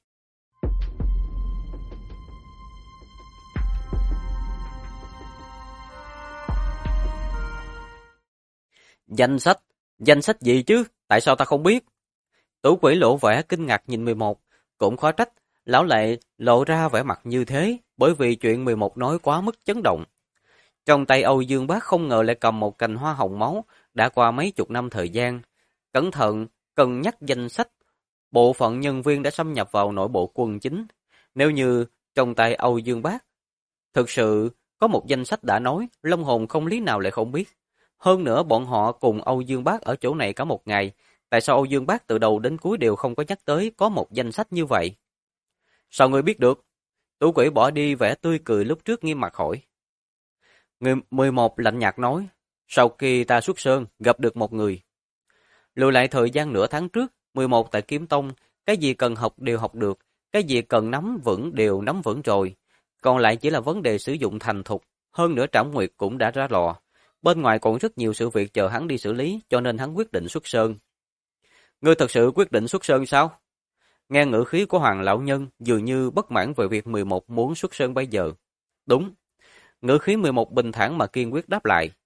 Danh sách gì chứ? Tại sao ta không biết? Tử Quỷ lộ vẻ kinh ngạc nhìn 11, cũng khó trách, lão lại lộ ra vẻ mặt như thế, bởi vì chuyện 11 nói quá mức chấn động. Trong tay Âu Dương Bác không ngờ lại cầm một cành hoa hồng máu, đã qua mấy chục năm thời gian. Cẩn thận, cân nhắc danh sách, bộ phận nhân viên đã xâm nhập vào nội bộ quân chính. Nếu như trong tay Âu Dương Bác thực sự có một danh sách đã nói, Long Hồn không lý nào lại không biết. Hơn nữa bọn họ cùng Âu Dương Bác ở chỗ này cả một ngày, tại sao Âu Dương Bác từ đầu đến cuối đều không có nhắc tới có một danh sách như vậy? Sao ngươi biết được? Tử Quỷ bỏ đi vẻ tươi cười lúc trước nghiêm mặt hỏi. Người 11 lạnh nhạt nói, sau khi ta xuất sơn gặp được một người. Lùi lại thời gian nửa tháng trước, 11 tại Kiếm Tông, cái gì cần học đều học được, cái gì cần nắm vững đều nắm vững rồi. Còn lại chỉ là vấn đề sử dụng thành thục, hơn nữa Trảm Nguyệt cũng đã ra lò. Bên ngoài còn rất nhiều sự việc chờ hắn đi xử lý, cho nên hắn quyết định xuất sơn. Ngươi thật sự quyết định xuất sơn sao? Nghe ngữ khí của Hoàng lão nhân dường như bất mãn về việc 11 muốn xuất sơn bây giờ. Đúng. Ngữ khí 11 bình thản mà kiên quyết đáp lại.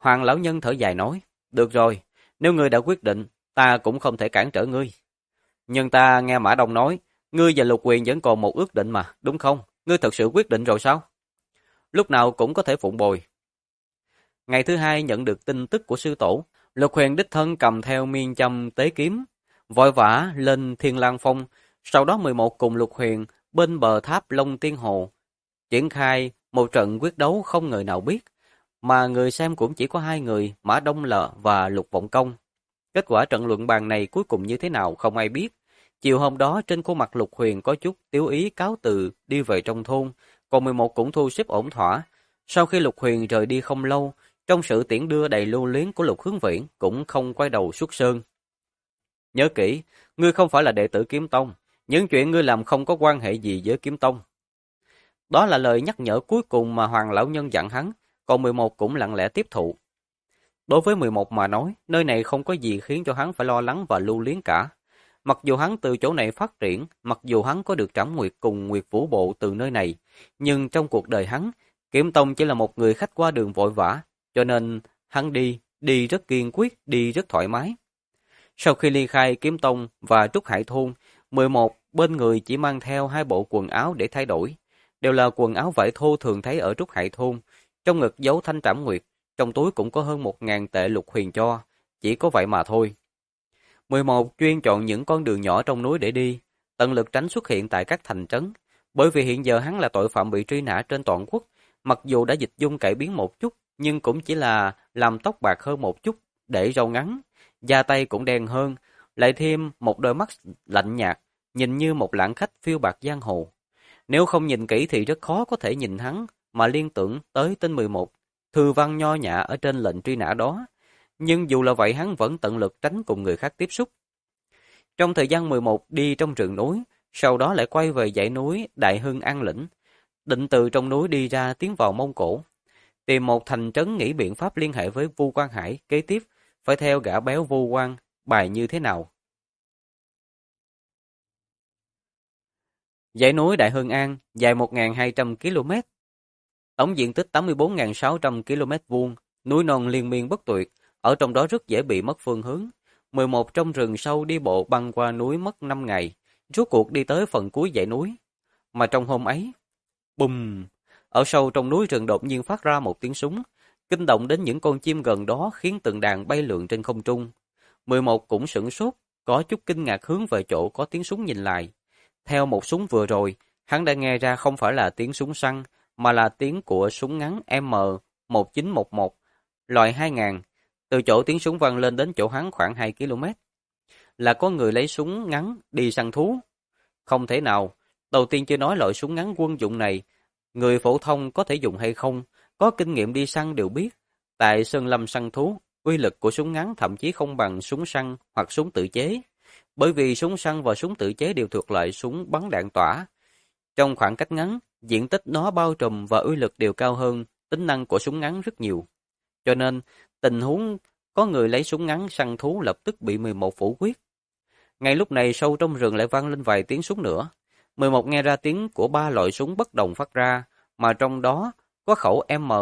Hoàng lão nhân thở dài nói, được rồi, nếu ngươi đã quyết định, ta cũng không thể cản trở ngươi. Nhưng ta nghe Mã Đông nói, ngươi và Lục Huyền vẫn còn một ước định mà, đúng không? Ngươi thật sự quyết định rồi sao? Lúc nào cũng có thể phụng bồi. Ngày thứ hai nhận được tin tức của sư tổ, Lục Huyền đích thân cầm theo miên châm tế kiếm, vội vã lên Thiên Lang Phong, sau đó 11 cùng Lục Huyền bên bờ tháp Long Tiên Hồ, triển khai một trận quyết đấu không người nào biết, mà người xem cũng chỉ có hai người, Mã Đông Lợ và Lục Vọng Công. Kết quả trận luận bàn này cuối cùng như thế nào không ai biết. Chiều hôm đó trên khuôn mặt Lục Huyền có chút tiếu ý cáo từ đi về trong thôn, còn 11 cũng thu xếp ổn thỏa. Sau khi Lục Huyền rời đi không lâu, trong sự tiễn đưa đầy lưu luyến của Lục Hướng Viễn cũng không quay đầu xuất sơn. Nhớ kỹ, ngươi không phải là đệ tử Kiếm Tông, những chuyện ngươi làm không có quan hệ gì với Kiếm Tông. Đó là lời nhắc nhở cuối cùng mà Hoàng lão nhân dặn hắn, còn 11 cũng lặng lẽ tiếp thụ. Đối với 11 mà nói, nơi này không có gì khiến cho hắn phải lo lắng và lưu luyến cả. Mặc dù hắn từ chỗ này phát triển, mặc dù hắn có được Trảm Nguyệt cùng Nguyệt Vũ Bộ từ nơi này, nhưng trong cuộc đời hắn, Kiếm Tông chỉ là một người khách qua đường vội vã, cho nên hắn đi rất kiên quyết, đi rất thoải mái. Sau khi ly khai Kiếm Tông và Trúc Hải Thôn, 11 bên người chỉ mang theo 2 bộ quần áo để thay đổi, đều là quần áo vải thô thường thấy ở Trúc Hải Thôn, trong ngực giấu thanh Trảm Nguyệt, trong túi cũng có hơn 1.000 tệ Lục Huyền cho, chỉ có vậy mà thôi. 11 chuyên chọn những con đường nhỏ trong núi để đi, tận lực tránh xuất hiện tại các thành trấn, bởi vì hiện giờ hắn là tội phạm bị truy nã trên toàn quốc, mặc dù đã dịch dung cải biến một chút, nhưng cũng chỉ là làm tóc bạc hơn một chút, để râu ngắn, da tay cũng đen hơn, lại thêm một đôi mắt lạnh nhạt, nhìn như một lãng khách phiêu bạt giang hồ. Nếu không nhìn kỹ thì rất khó có thể nhìn hắn mà liên tưởng tới tên 11, thư văn nho nhã ở trên lệnh truy nã đó. Nhưng dù là vậy hắn vẫn tận lực tránh cùng người khác tiếp xúc. Trong thời gian 11 đi trong rừng núi, sau đó lại quay về dãy núi Đại Hưng An Lĩnh, định từ trong núi đi ra tiến vào Mông Cổ. Tìm một thành trấn nghĩ biện pháp liên hệ với Vu Quan Hải, kế tiếp phải theo gã béo Vu Quan bài như thế nào. Dãy núi Đại Hưng An dài 1.200 km, tổng diện tích 84.600 km vuông, núi non liên miên bất tuyệt, ở trong đó rất dễ bị mất phương hướng. 11 trong rừng sâu đi bộ băng qua núi mất 5 ngày, rốt cuộc đi tới phần cuối dãy núi. Mà trong hôm ấy, bùm, ở sâu trong núi rừng đột nhiên phát ra một tiếng súng, kinh động đến những con chim gần đó khiến từng đàn bay lượn trên không trung. 11 cũng sửng sốt, có chút kinh ngạc hướng về chỗ có tiếng súng nhìn lại. Theo một súng vừa rồi, hắn đã nghe ra không phải là tiếng súng săn, mà là tiếng của súng ngắn M1911, loại 2000. Từ chỗ tiếng súng vang lên đến chỗ hắn khoảng 2 km. Là có người lấy súng ngắn đi săn thú. Không thể nào, đầu tiên chưa nói loại súng ngắn quân dụng này, người phổ thông có thể dùng hay không, có kinh nghiệm đi săn đều biết. Tại Sơn Lâm săn thú, uy lực của súng ngắn thậm chí không bằng súng săn hoặc súng tự chế. Bởi vì súng săn và súng tự chế đều thuộc loại súng bắn đạn tỏa. Trong khoảng cách ngắn, diện tích nó bao trùm và uy lực đều cao hơn tính năng của súng ngắn rất nhiều. Cho nên, tình huống có người lấy súng ngắn săn thú lập tức bị 11 phủ quyết. Ngay lúc này sâu trong rừng lại vang lên vài tiếng súng nữa. 11 nghe ra tiếng của 3 loại súng bất đồng phát ra, mà trong đó có khẩu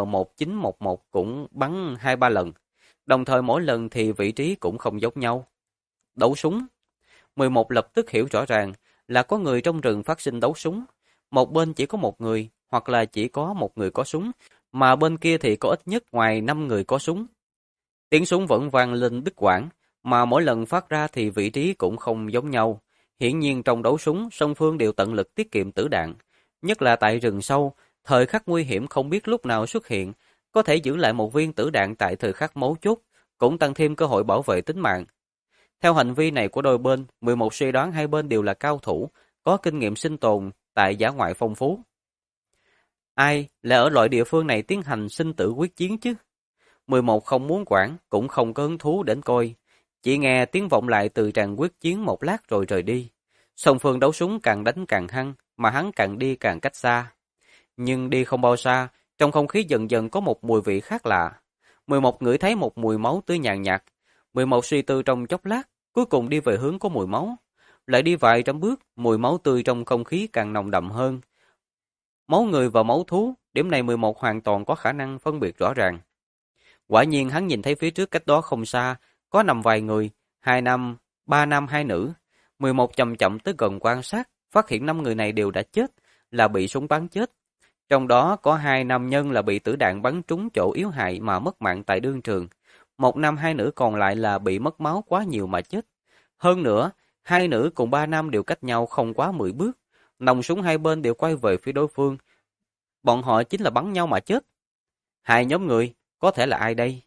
M1911 cũng bắn 2-3 lần. Đồng thời mỗi lần thì vị trí cũng không giống nhau. Đấu súng. 11 lập tức hiểu rõ ràng là có người trong rừng phát sinh đấu súng. Một bên chỉ có một người, hoặc là chỉ có một người có súng, mà bên kia thì có ít nhất ngoài 5 người có súng. Tiếng súng vẫn vang lên đứt quãng, mà mỗi lần phát ra thì vị trí cũng không giống nhau. Hiển nhiên trong đấu súng, song phương đều tận lực tiết kiệm tử đạn. Nhất là tại rừng sâu, thời khắc nguy hiểm không biết lúc nào xuất hiện, có thể giữ lại một viên tử đạn tại thời khắc mấu chốt, cũng tăng thêm cơ hội bảo vệ tính mạng. Theo hành vi này của đôi bên, 11 suy đoán hai bên đều là cao thủ, có kinh nghiệm sinh tồn tại dã ngoại phong phú. Ai lại ở loại địa phương này tiến hành sinh tử quyết chiến chứ? 11 không muốn quản, cũng không có hứng thú đến coi. Chỉ nghe tiếng vọng lại từ tràng quyết chiến một lát rồi rời đi. Song phương đấu súng càng đánh càng hăng, mà hắn càng đi càng cách xa. Nhưng đi không bao xa, trong không khí dần dần có một mùi vị khác lạ. 11 ngửi thấy một mùi máu tươi nhàn nhạt. 11 suy tư trong chốc lát, cuối cùng đi về hướng có mùi máu. Lại đi vài trăm bước, mùi máu tươi trong không khí càng nồng đậm hơn. Máu người và máu thú, điểm này 11 hoàn toàn có khả năng phân biệt rõ ràng. Quả nhiên hắn nhìn thấy phía trước cách đó không xa, có nằm vài người, 2 nam, 3 nam 2 nữ. 11 chậm chậm tới gần quan sát, phát hiện 5 người này đều đã chết, là bị súng bắn chết. Trong đó có 2 nam nhân là bị tử đạn bắn trúng chỗ yếu hại mà mất mạng tại đương trường. 1 nam 2 nữ còn lại là bị mất máu quá nhiều mà chết. Hơn nữa, 2 nữ cùng 3 nam đều cách nhau không quá 10 bước. Nòng súng hai bên đều quay về phía đối phương. Bọn họ chính là bắn nhau mà chết. 2 nhóm người, có thể là ai đây?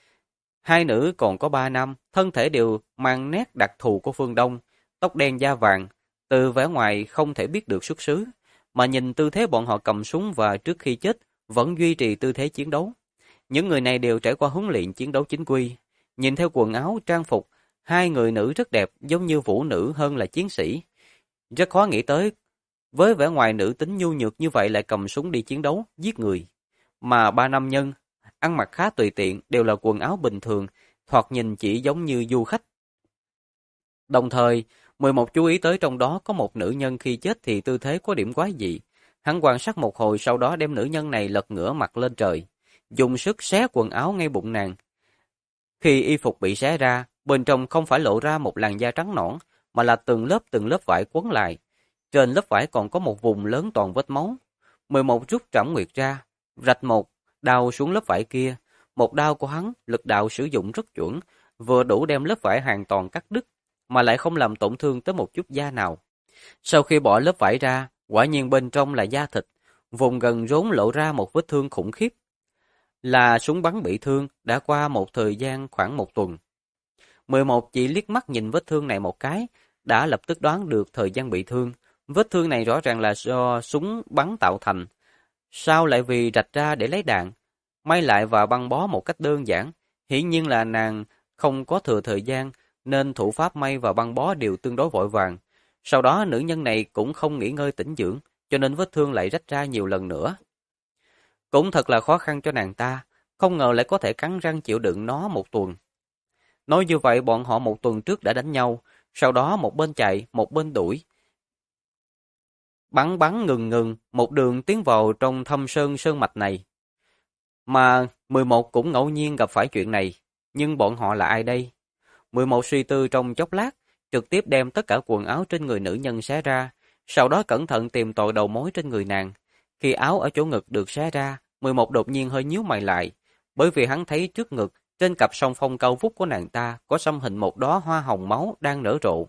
2 nữ còn có 3 nam, thân thể đều mang nét đặc thù của phương Đông, tóc đen da vàng, từ vẻ ngoài không thể biết được xuất xứ, mà nhìn tư thế bọn họ cầm súng và trước khi chết vẫn duy trì tư thế chiến đấu. Những người này đều trải qua huấn luyện chiến đấu chính quy. Nhìn theo quần áo, trang phục, 2 người nữ rất đẹp, giống như vũ nữ hơn là chiến sĩ. Rất khó nghĩ tới, với vẻ ngoài nữ tính nhu nhược như vậy lại cầm súng đi chiến đấu, giết người. Mà 3 nam nhân, ăn mặc khá tùy tiện, đều là quần áo bình thường, thoạt nhìn chỉ giống như du khách. Đồng thời, 11 chú ý tới trong đó có một nữ nhân khi chết thì tư thế có điểm quái dị. Hắn quan sát một hồi sau đó đem nữ nhân này lật ngửa mặt lên trời, dùng sức xé quần áo ngay bụng nàng. Khi y phục bị xé ra, bên trong không phải lộ ra một làn da trắng nõn, mà là từng lớp vải quấn lại. Trên lớp vải còn có một vùng lớn toàn vết máu. 11 rút trảm nguyệt ra, rạch một đao xuống lớp vải kia. Một đao của hắn, lực đạo sử dụng rất chuẩn, vừa đủ đem lớp vải hoàn toàn cắt đứt, mà lại không làm tổn thương tới một chút da nào. Sau khi bỏ lớp vải ra, quả nhiên bên trong là da thịt, vùng gần rốn lộ ra một vết thương khủng khiếp. Là súng bắn bị thương, đã qua một thời gian khoảng 1 tuần. 11 chỉ liếc mắt nhìn vết thương này một cái, đã lập tức đoán được thời gian bị thương. Vết thương này rõ ràng là do súng bắn tạo thành. Sao lại vì rạch ra để lấy đạn? May lại và băng bó một cách đơn giản. Hiển nhiên là nàng không có thừa thời gian, nên thủ pháp may và băng bó đều tương đối vội vàng. Sau đó nữ nhân này cũng không nghỉ ngơi tĩnh dưỡng, cho nên vết thương lại rách ra nhiều lần nữa. Cũng thật là khó khăn cho nàng ta, không ngờ lại có thể cắn răng chịu đựng nó 1 tuần. Nói như vậy bọn họ 1 tuần trước đã đánh nhau, sau đó một bên chạy, một bên đuổi. Bắn ngừng, một đường tiến vào trong thâm sơn mạch này. Mà 11 cũng ngẫu nhiên gặp phải chuyện này, nhưng bọn họ là ai đây? 11 suy tư trong chốc lát, trực tiếp đem tất cả quần áo trên người nữ nhân xé ra, sau đó cẩn thận tìm tòi đầu mối trên người nàng. Khi áo ở chỗ ngực được xé ra, 11 đột nhiên hơi nhíu mày lại, bởi vì hắn thấy trước ngực, trên cặp song phong cao vút của nàng ta có xăm hình một đóa hoa hồng máu đang nở rộ.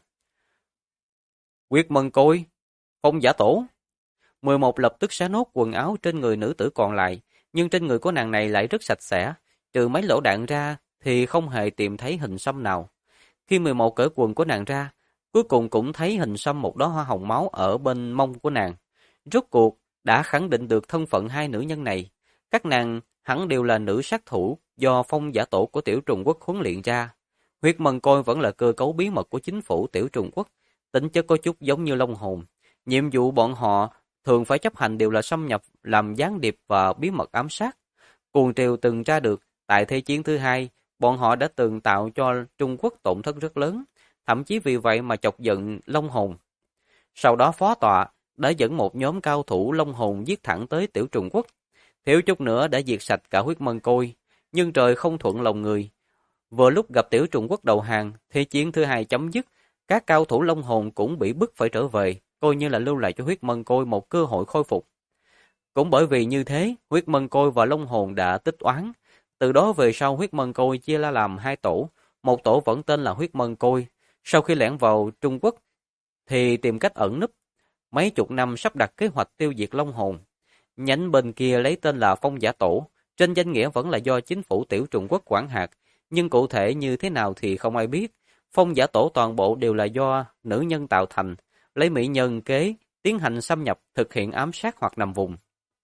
Quyết Mân Côi, Phong Giả Tổ. 11 lập tức xé nốt quần áo trên người nữ tử còn lại, nhưng trên người của nàng này lại rất sạch sẽ, trừ mấy lỗ đạn ra thì không hề tìm thấy hình xăm nào. Khi 11 cởi quần của nàng ra, cuối cùng cũng thấy hình xăm một đóa hoa hồng máu ở bên mông của nàng. Rốt cuộc đã khẳng định được thân phận 2 nữ nhân này. Các nàng hẳn đều là nữ sát thủ do Phong Giả Tổ của Tiểu Trùng Quốc huấn luyện ra. Huyết Mân Côi vẫn là cơ cấu bí mật của chính phủ Tiểu Trùng Quốc, tính chất có chút giống như Long Hồn. Nhiệm vụ bọn họ thường phải chấp hành đều là xâm nhập, làm gián điệp và bí mật ám sát. Cuồng triều từng tra được, tại Thế chiến thứ 2, bọn họ đã từng tạo cho Trung Quốc tổn thất rất lớn, thậm chí vì vậy mà chọc giận Long Hồn. Sau đó phó tọa đã dẫn một nhóm cao thủ Long Hồn giết thẳng tới Tiểu Trùng Quốc, thiếu chút nữa đã diệt sạch cả Huyết Mân Côi, nhưng trời không thuận lòng người. Vừa lúc gặp Tiểu Trùng Quốc đầu hàng, Thế chiến thứ 2 chấm dứt, các cao thủ Long Hồn cũng bị bức phải trở về, coi như là lưu lại cho Huyết Mân Côi một cơ hội khôi phục. Cũng bởi vì như thế, Huyết Mân Côi và Long Hồn đã tích oán. Từ đó về sau Huyết Mân Côi chia ra làm 2 tổ, một tổ vẫn tên là Huyết Mân Côi. Sau khi lẻn vào Trung Quốc thì tìm cách ẩn núp, mấy chục năm sắp đặt kế hoạch tiêu diệt Long Hồn. Nhánh bên kia lấy tên là Phong Giả Tổ, trên danh nghĩa vẫn là do chính phủ Tiểu Trung Quốc quản hạt, nhưng cụ thể như thế nào thì không ai biết. Phong Giả Tổ toàn bộ đều là do nữ nhân tạo thành, lấy mỹ nhân kế, tiến hành xâm nhập, thực hiện ám sát hoặc nằm vùng.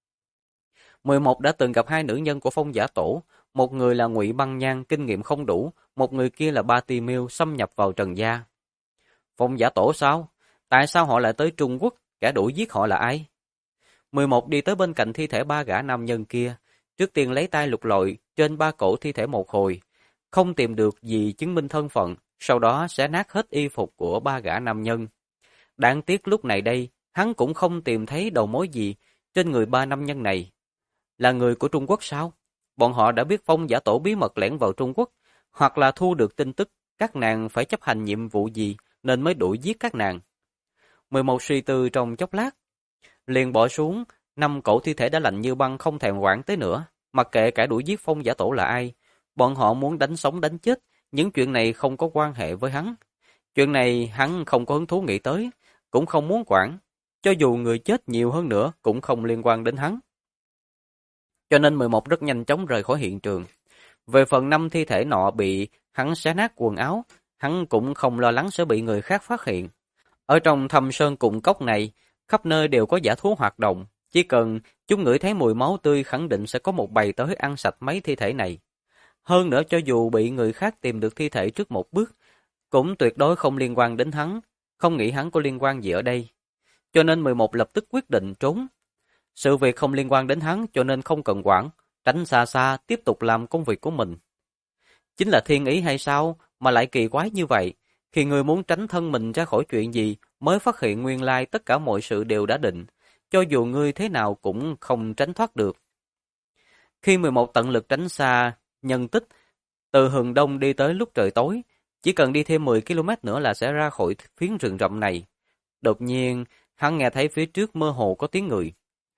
11 đã từng gặp 2 nữ nhân của Phong Giả Tổ, một người là Ngụy Băng Nhan kinh nghiệm không đủ, một người kia là Ba Ti Miêu xâm nhập vào Trần gia. Phong Giả Tổ sao? Tại sao họ lại tới Trung Quốc? Kẻ đuổi giết họ là ai? 11 đi tới bên cạnh thi thể 3 gã nam nhân kia, trước tiên lấy tay lục lọi trên 3 cổ thi thể một hồi, không tìm được gì chứng minh thân phận, sau đó xé nát hết y phục của 3 gã nam nhân. Đáng tiếc lúc này đây, hắn cũng không tìm thấy đầu mối gì trên người 3 nam nhân này. Là người của Trung Quốc sao? bọn họ đã biết Phong giả tổ bí mật lẻn vào Trung Quốc, hoặc là thu được tin tức các nàng phải chấp hành nhiệm vụ gì nên mới đuổi giết các nàng. 11 suy tư trong chốc lát, liền bỏ xuống, 5 cổ thi thể đã lạnh như băng không thèm quản tới nữa, mặc kệ cả đuổi giết Phong giả tổ là ai, bọn họ muốn đánh sống đánh chết, những chuyện này không có quan hệ với hắn. Chuyện này hắn không có hứng thú nghĩ tới, cũng không muốn quản, cho dù người chết nhiều hơn nữa cũng không liên quan đến hắn. Cho nên 11 rất nhanh chóng rời khỏi hiện trường. Về phần 5 thi thể nọ bị hắn xé nát quần áo, hắn cũng không lo lắng sẽ bị người khác phát hiện. Ở trong thâm sơn cùng cốc này, khắp nơi đều có dã thú hoạt động, chỉ cần chúng ngửi thấy mùi máu tươi khẳng định sẽ có một bầy tới ăn sạch mấy thi thể này. Hơn nữa cho dù bị người khác tìm được thi thể trước một bước, cũng tuyệt đối không liên quan đến hắn, không nghĩ hắn có liên quan gì ở đây. Cho nên 11 lập tức quyết định trốn. Sự việc không liên quan đến hắn cho nên không cần quản, tránh xa xa tiếp tục làm công việc của mình. Chính là thiên ý hay sao mà lại kỳ quái như vậy, khi người muốn tránh thân mình ra khỏi chuyện gì mới phát hiện nguyên lai tất cả mọi sự đều đã định, cho dù ngươi thế nào cũng không tránh thoát được. Khi 11 tận lực tránh xa nhân tích, từ hừng đông đi tới lúc trời tối, chỉ cần đi thêm 10 km nữa là sẽ ra khỏi phiến rừng rậm này. Đột nhiên, hắn nghe thấy phía trước mơ hồ có tiếng người.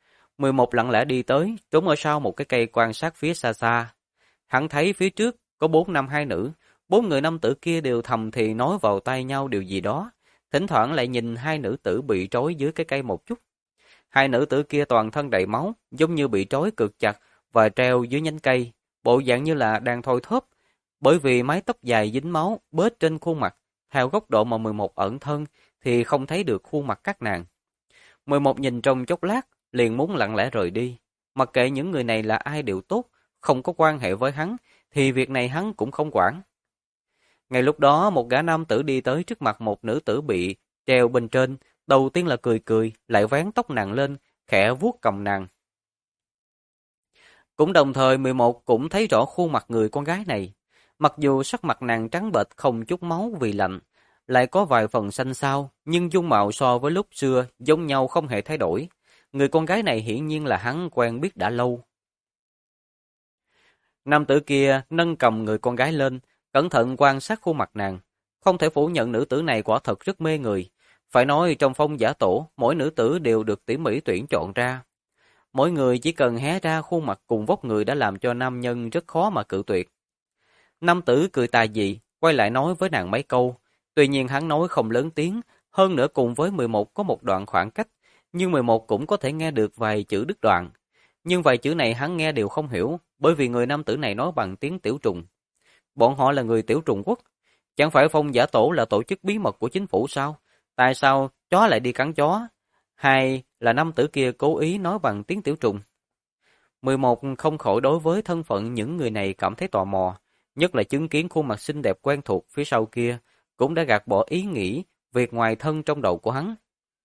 11 lặng lẽ đi tới, trốn ở sau một cái cây quan sát phía xa xa. Hắn thấy phía trước có 4 nam 2 nữ, 4 người nam tử kia đều thầm thì nói vào tai nhau điều gì đó, thỉnh thoảng lại nhìn 2 nữ tử bị trói dưới cái cây một chút. 2 nữ tử kia toàn thân đầy máu, giống như bị trói cực chặt và treo dưới nhánh cây, bộ dạng như là đang thôi thóp, bởi vì mái tóc dài dính máu bết trên khuôn mặt, theo góc độ mà 11 ẩn thân thì không thấy được khuôn mặt các nàng. 11 nhìn trong chốc lát, liền muốn lặng lẽ rời đi. Mặc kệ những người này là ai đều tốt, không có quan hệ với hắn, thì việc này hắn cũng không quản. Ngay lúc đó, một gã nam tử đi tới trước mặt một nữ tử bị treo bên trên, đầu tiên là cười cười, lại vén tóc nàng lên, khẽ vuốt cầm nàng. Cũng đồng thời 11 cũng thấy rõ khuôn mặt người con gái này. Mặc dù sắc mặt nàng trắng bệch không chút máu vì lạnh, lại có vài phần xanh xao, nhưng dung mạo so với lúc xưa giống nhau không hề thay đổi. Người con gái này hiển nhiên là hắn quen biết đã lâu. Nam tử kia nâng cầm người con gái lên, cẩn thận quan sát khuôn mặt nàng. Không thể phủ nhận nữ tử này quả thật rất mê người. Phải nói trong Phong giả tổ, mỗi nữ tử đều được tỉ mỉ tuyển chọn ra. Mỗi người chỉ cần hé ra khuôn mặt cùng vóc người đã làm cho nam nhân rất khó mà cự tuyệt. Nam tử cười tà dị, quay lại nói với nàng mấy câu. Tuy nhiên hắn nói không lớn tiếng, hơn nữa cùng với 11 có một đoạn khoảng cách, nhưng 11 cũng có thể nghe được vài chữ đứt đoạn. Nhưng vài chữ này hắn nghe đều không hiểu, bởi vì người nam tử này nói bằng tiếng tiểu trùng. Bọn họ là người tiểu trùng quốc. Chẳng phải Phong giả tổ là tổ chức bí mật của chính phủ sao? Tại sao chó lại đi cắn chó? Hay là nam tử kia cố ý nói bằng tiếng tiểu trùng? 11 không khỏi đối với thân phận những người này cảm thấy tò mò, nhất là chứng kiến khuôn mặt xinh đẹp quen thuộc phía sau kia, cũng đã gạt bỏ ý nghĩ việc ngoài thân trong đầu của hắn.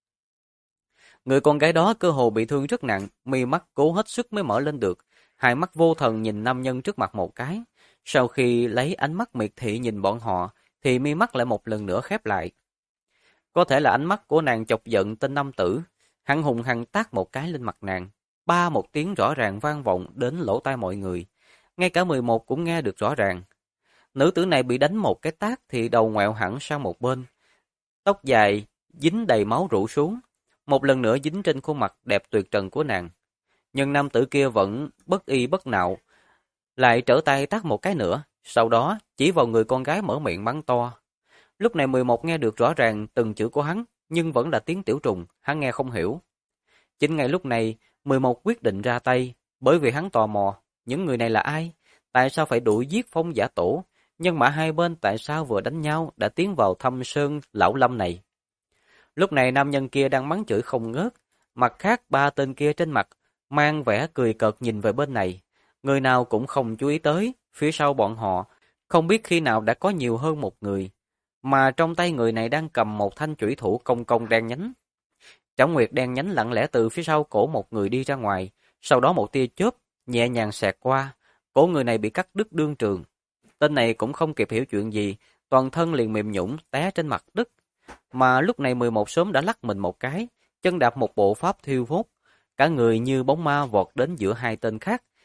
Người con gái đó cơ hồ bị thương rất nặng, mi mắt cố hết sức mới mở lên được, hai mắt vô thần nhìn nam nhân trước mặt một cái. Sau khi lấy ánh mắt miệt thị nhìn bọn họ, thì mi mắt lại một lần nữa khép lại. Có thể là ánh mắt của nàng chọc giận tên nam tử, hắn hùng hăng tát một cái lên mặt nàng. Ba một tiếng rõ ràng vang vọng đến lỗ tai mọi người. Ngay cả 11 cũng nghe được rõ ràng. Nữ tử này bị đánh một cái tát thì đầu ngoẹo hẳn sang một bên. Tóc dài, dính đầy máu rủ xuống. Một lần nữa dính trên khuôn mặt đẹp tuyệt trần của nàng. Nhưng nam tử kia vẫn bất y bất nạo. Lại trở tay tát một cái nữa. Sau đó chỉ vào người con gái mở miệng mắng to. Lúc này 11 nghe được rõ ràng từng chữ của hắn. Nhưng vẫn là tiếng tiểu trùng, hắn nghe không hiểu. Chính ngay lúc này 11 quyết định ra tay. Bởi vì hắn tò mò. Những người này là ai? Tại sao phải đuổi giết Phong giả tổ? Nhưng mà hai bên tại sao vừa đánh nhau đã tiến vào thâm sơn lão lâm này? Lúc này nam nhân kia đang mắng chửi không ngớt. Mặt khác ba tên kia trên mặt mang vẻ cười cợt nhìn về bên này. Người nào cũng không chú ý tới. Phía sau bọn họ không biết khi nào đã có nhiều hơn một người. Mà trong tay người này đang cầm một thanh chủy thủ cong cong đen nhánh. Trảo Nguyệt đen nhánh lặng lẽ từ phía sau cổ một người đi ra ngoài. Sau đó một tia chớp nhẹ nhàng xẹt qua. Cổ người này bị cắt đứt đương trường. Tên này cũng không kịp hiểu chuyện gì, toàn thân liền mềm nhũn té trên mặt đất. Mà lúc này 11 sớm đã lắc mình một cái, chân đạp một bộ pháp thiêu vốt, cả người như bóng ma vọt đến giữa hai tên khác.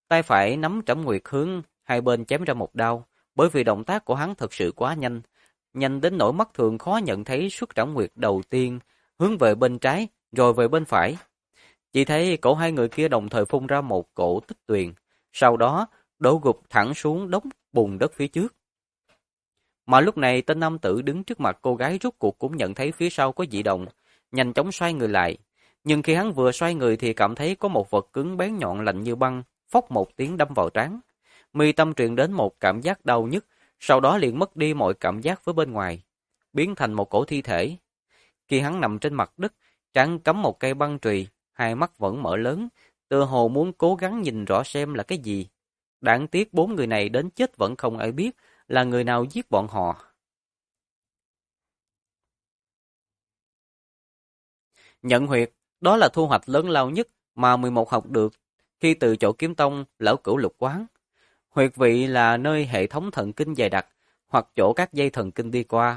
tay phải nắm trảm nguyệt hướng hai bên chém ra một đao, bởi vì động tác của hắn thật sự quá nhanh, nhanh đến nỗi mắt thường khó nhận thấy xuất trảm nguyệt đầu tiên hướng về bên trái, rồi về bên phải. Chỉ thấy cổ hai người kia đồng thời phun ra một cổ tích tuyền, sau đó đổ gục thẳng xuống đống bùn đất phía trước. Mà lúc này tên nam tử đứng trước mặt cô gái rốt cuộc cũng nhận thấy phía sau có dị động, nhanh chóng xoay người lại. Nhưng khi hắn vừa xoay người thì cảm thấy có một vật cứng bén nhọn lạnh như băng, phốc một tiếng đâm vào trán. Mi tâm truyền đến một cảm giác đau nhức, sau đó liền mất đi mọi cảm giác với bên ngoài, biến thành một cổ thi thể. Khi hắn nằm trên mặt đất, trán cắm một cây băng chùy, hai mắt vẫn mở lớn, tựa hồ muốn cố gắng nhìn rõ xem là cái gì. Đáng tiếc bốn người này đến chết vẫn không ai biết là người nào giết bọn họ. Nhận huyệt, đó là thu hoạch lớn lao nhất mà 11 học được khi từ chỗ kiếm tông lão cửu lục quán. Huyệt vị là nơi hệ thống thần kinh dày đặc, hoặc chỗ các dây thần kinh đi qua.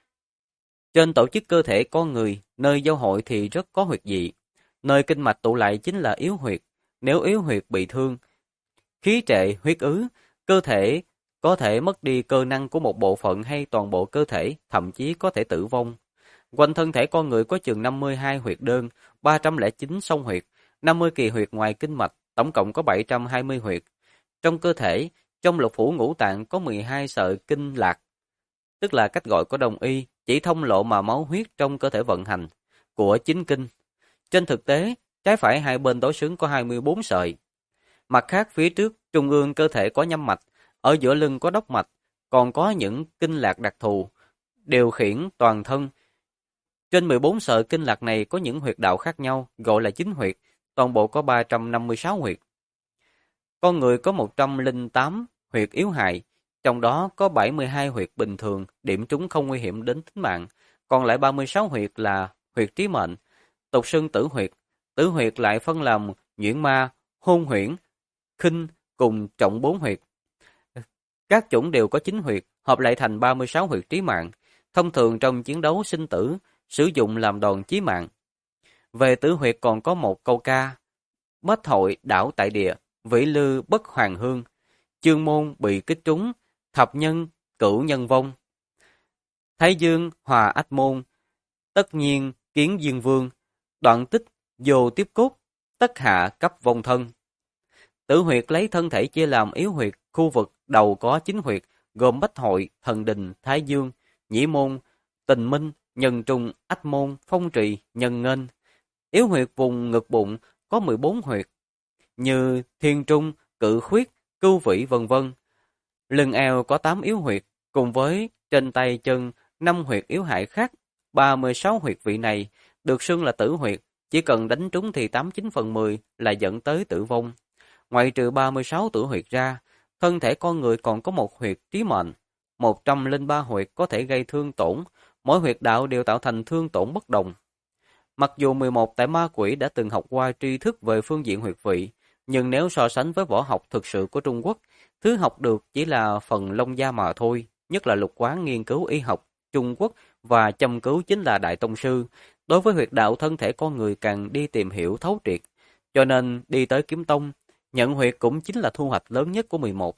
Trên tổ chức cơ thể con người, nơi giao hội thì rất có huyệt vị. Nơi kinh mạch tụ lại chính là yếu huyệt. Nếu yếu huyệt bị thương, khí trệ, huyết ứ, cơ thể có thể mất đi cơ năng của một bộ phận hay toàn bộ cơ thể, thậm chí có thể tử vong. Quanh thân thể con người có chừng 52 huyệt đơn, 309 song huyệt, 50 kỳ huyệt ngoài kinh mạch, tổng cộng có 720 huyệt. Trong cơ thể, trong lục phủ ngũ tạng có 12 sợi kinh lạc, tức là cách gọi của Đông y, chỉ thông lộ mà máu huyết trong cơ thể vận hành của chính kinh. Trên thực tế, trái phải hai bên đối xứng có 24 sợi. Mặt khác phía trước, trung ương cơ thể có nhâm mạch, ở giữa lưng có đốc mạch, còn có những kinh lạc đặc thù, điều khiển toàn thân. Trên 14 sợi kinh lạc này có những huyệt đạo khác nhau, gọi là chính huyệt, toàn bộ có 356 huyệt. Con người có 108 huyệt yếu hại, trong đó có 72 huyệt bình thường, điểm trúng không nguy hiểm đến tính mạng, còn lại 36 huyệt là huyệt trí mệnh, tục xưng tử huyệt. Tử huyệt lại phân làm nhuyễn ma, hôn huyễn, khinh cùng trọng 4 huyệt. Các chủng đều có 9 huyệt, hợp lại thành 36 huyệt trí mạng, thông thường trong chiến đấu sinh tử, sử dụng làm đòn chí mạng. Về tử huyệt còn có một câu ca: Bách hội đảo tại địa, vĩ lư bất hoàng hương, chương môn bị kích trúng, thập nhân cửu nhân vong. Thái dương hòa ách môn, tất nhiên kiến dương vương, đoạn tích vô tiếp cốt, tất hạ cấp vong thân. Tử huyệt lấy thân thể chia làm yếu huyệt, khu vực đầu có 9 huyệt, gồm bách hội, thần đình, thái dương, nhĩ môn, tình minh, nhân trung, ách môn, phong trì, nhân nghênh. Yếu huyệt vùng ngực bụng có 14 huyệt, như thiên trung, cự khuyết, cưu vĩ vân vân. Lưng eo có 8 yếu huyệt, cùng với trên tay chân 5 huyệt yếu hại khác. 36 huyệt vị này được xưng là tử huyệt, chỉ cần đánh trúng thì 89/10 là dẫn tới tử vong. Ngoại trừ 36 tử huyệt ra, thân thể con người còn có một huyệt trí mệnh, 103 huyệt có thể gây thương tổn, mỗi huyệt đạo đều tạo thành thương tổn bất đồng. Mặc dù 11 tại ma quỷ đã từng học qua tri thức về phương diện huyệt vị, nhưng nếu so sánh với võ học thực sự của Trung Quốc, thứ học được chỉ là phần lông da mà thôi, nhất là Lục Quán nghiên cứu y học Trung Quốc và châm cứu chính là đại tông sư. Đối với huyệt đạo thân thể con người càng đi tìm hiểu thấu triệt, cho nên đi tới kiếm tông, nhận huyệt cũng chính là thu hoạch lớn nhất của 11.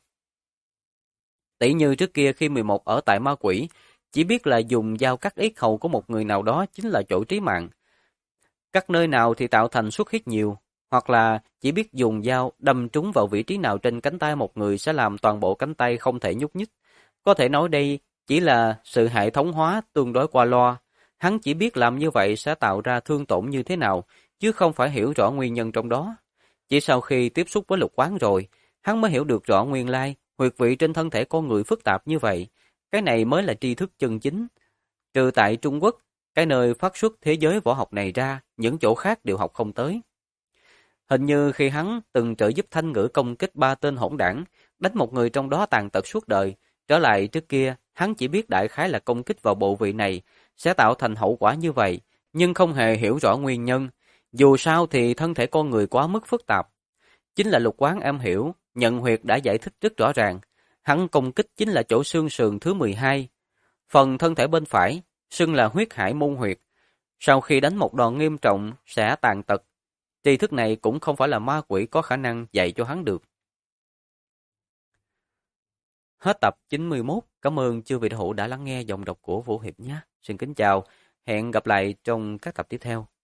Tỷ như trước kia khi 11 ở tại ma quỷ, chỉ biết là dùng dao cắt yết hầu của một người nào đó chính là chỗ trí mạng. Cắt nơi nào thì tạo thành xuất huyết nhiều, hoặc là chỉ biết dùng dao đâm trúng vào vị trí nào trên cánh tay một người sẽ làm toàn bộ cánh tay không thể nhúc nhích. Có thể nói đây chỉ là sự hệ thống hóa tương đối qua loa. Hắn chỉ biết làm như vậy sẽ tạo ra thương tổn như thế nào, chứ không phải hiểu rõ nguyên nhân trong đó. Chỉ sau khi tiếp xúc với Lục Quán rồi, hắn mới hiểu được rõ nguyên lai, huyệt vị trên thân thể con người phức tạp như vậy. Cái này mới là tri thức chân chính. Trừ tại Trung Quốc, cái nơi phát xuất thế giới võ học này ra, những chỗ khác đều học không tới. Hình như khi hắn từng trợ giúp Thanh Ngữ công kích 3 tên hỗn đảng, đánh một người trong đó tàn tật suốt đời, trở lại trước kia, hắn chỉ biết đại khái là công kích vào bộ vị này sẽ tạo thành hậu quả như vậy, nhưng không hề hiểu rõ nguyên nhân. Dù sao thì thân thể con người quá mức phức tạp. Chính là Lục Quán am hiểu, nhận huyệt đã giải thích rất rõ ràng. Hắn công kích chính là chỗ xương sườn thứ 12. Phần thân thể bên phải, xưng là huyết hải môn huyệt. Sau khi đánh một đòn nghiêm trọng, sẽ tàn tật. Tri thức này cũng không phải là ma quỷ có khả năng dạy cho hắn được. Hết tập 91. Cảm ơn chư vị đạo hữu đã lắng nghe giọng đọc của Vũ Hiệp nhé. Xin kính chào, hẹn gặp lại trong các tập tiếp theo.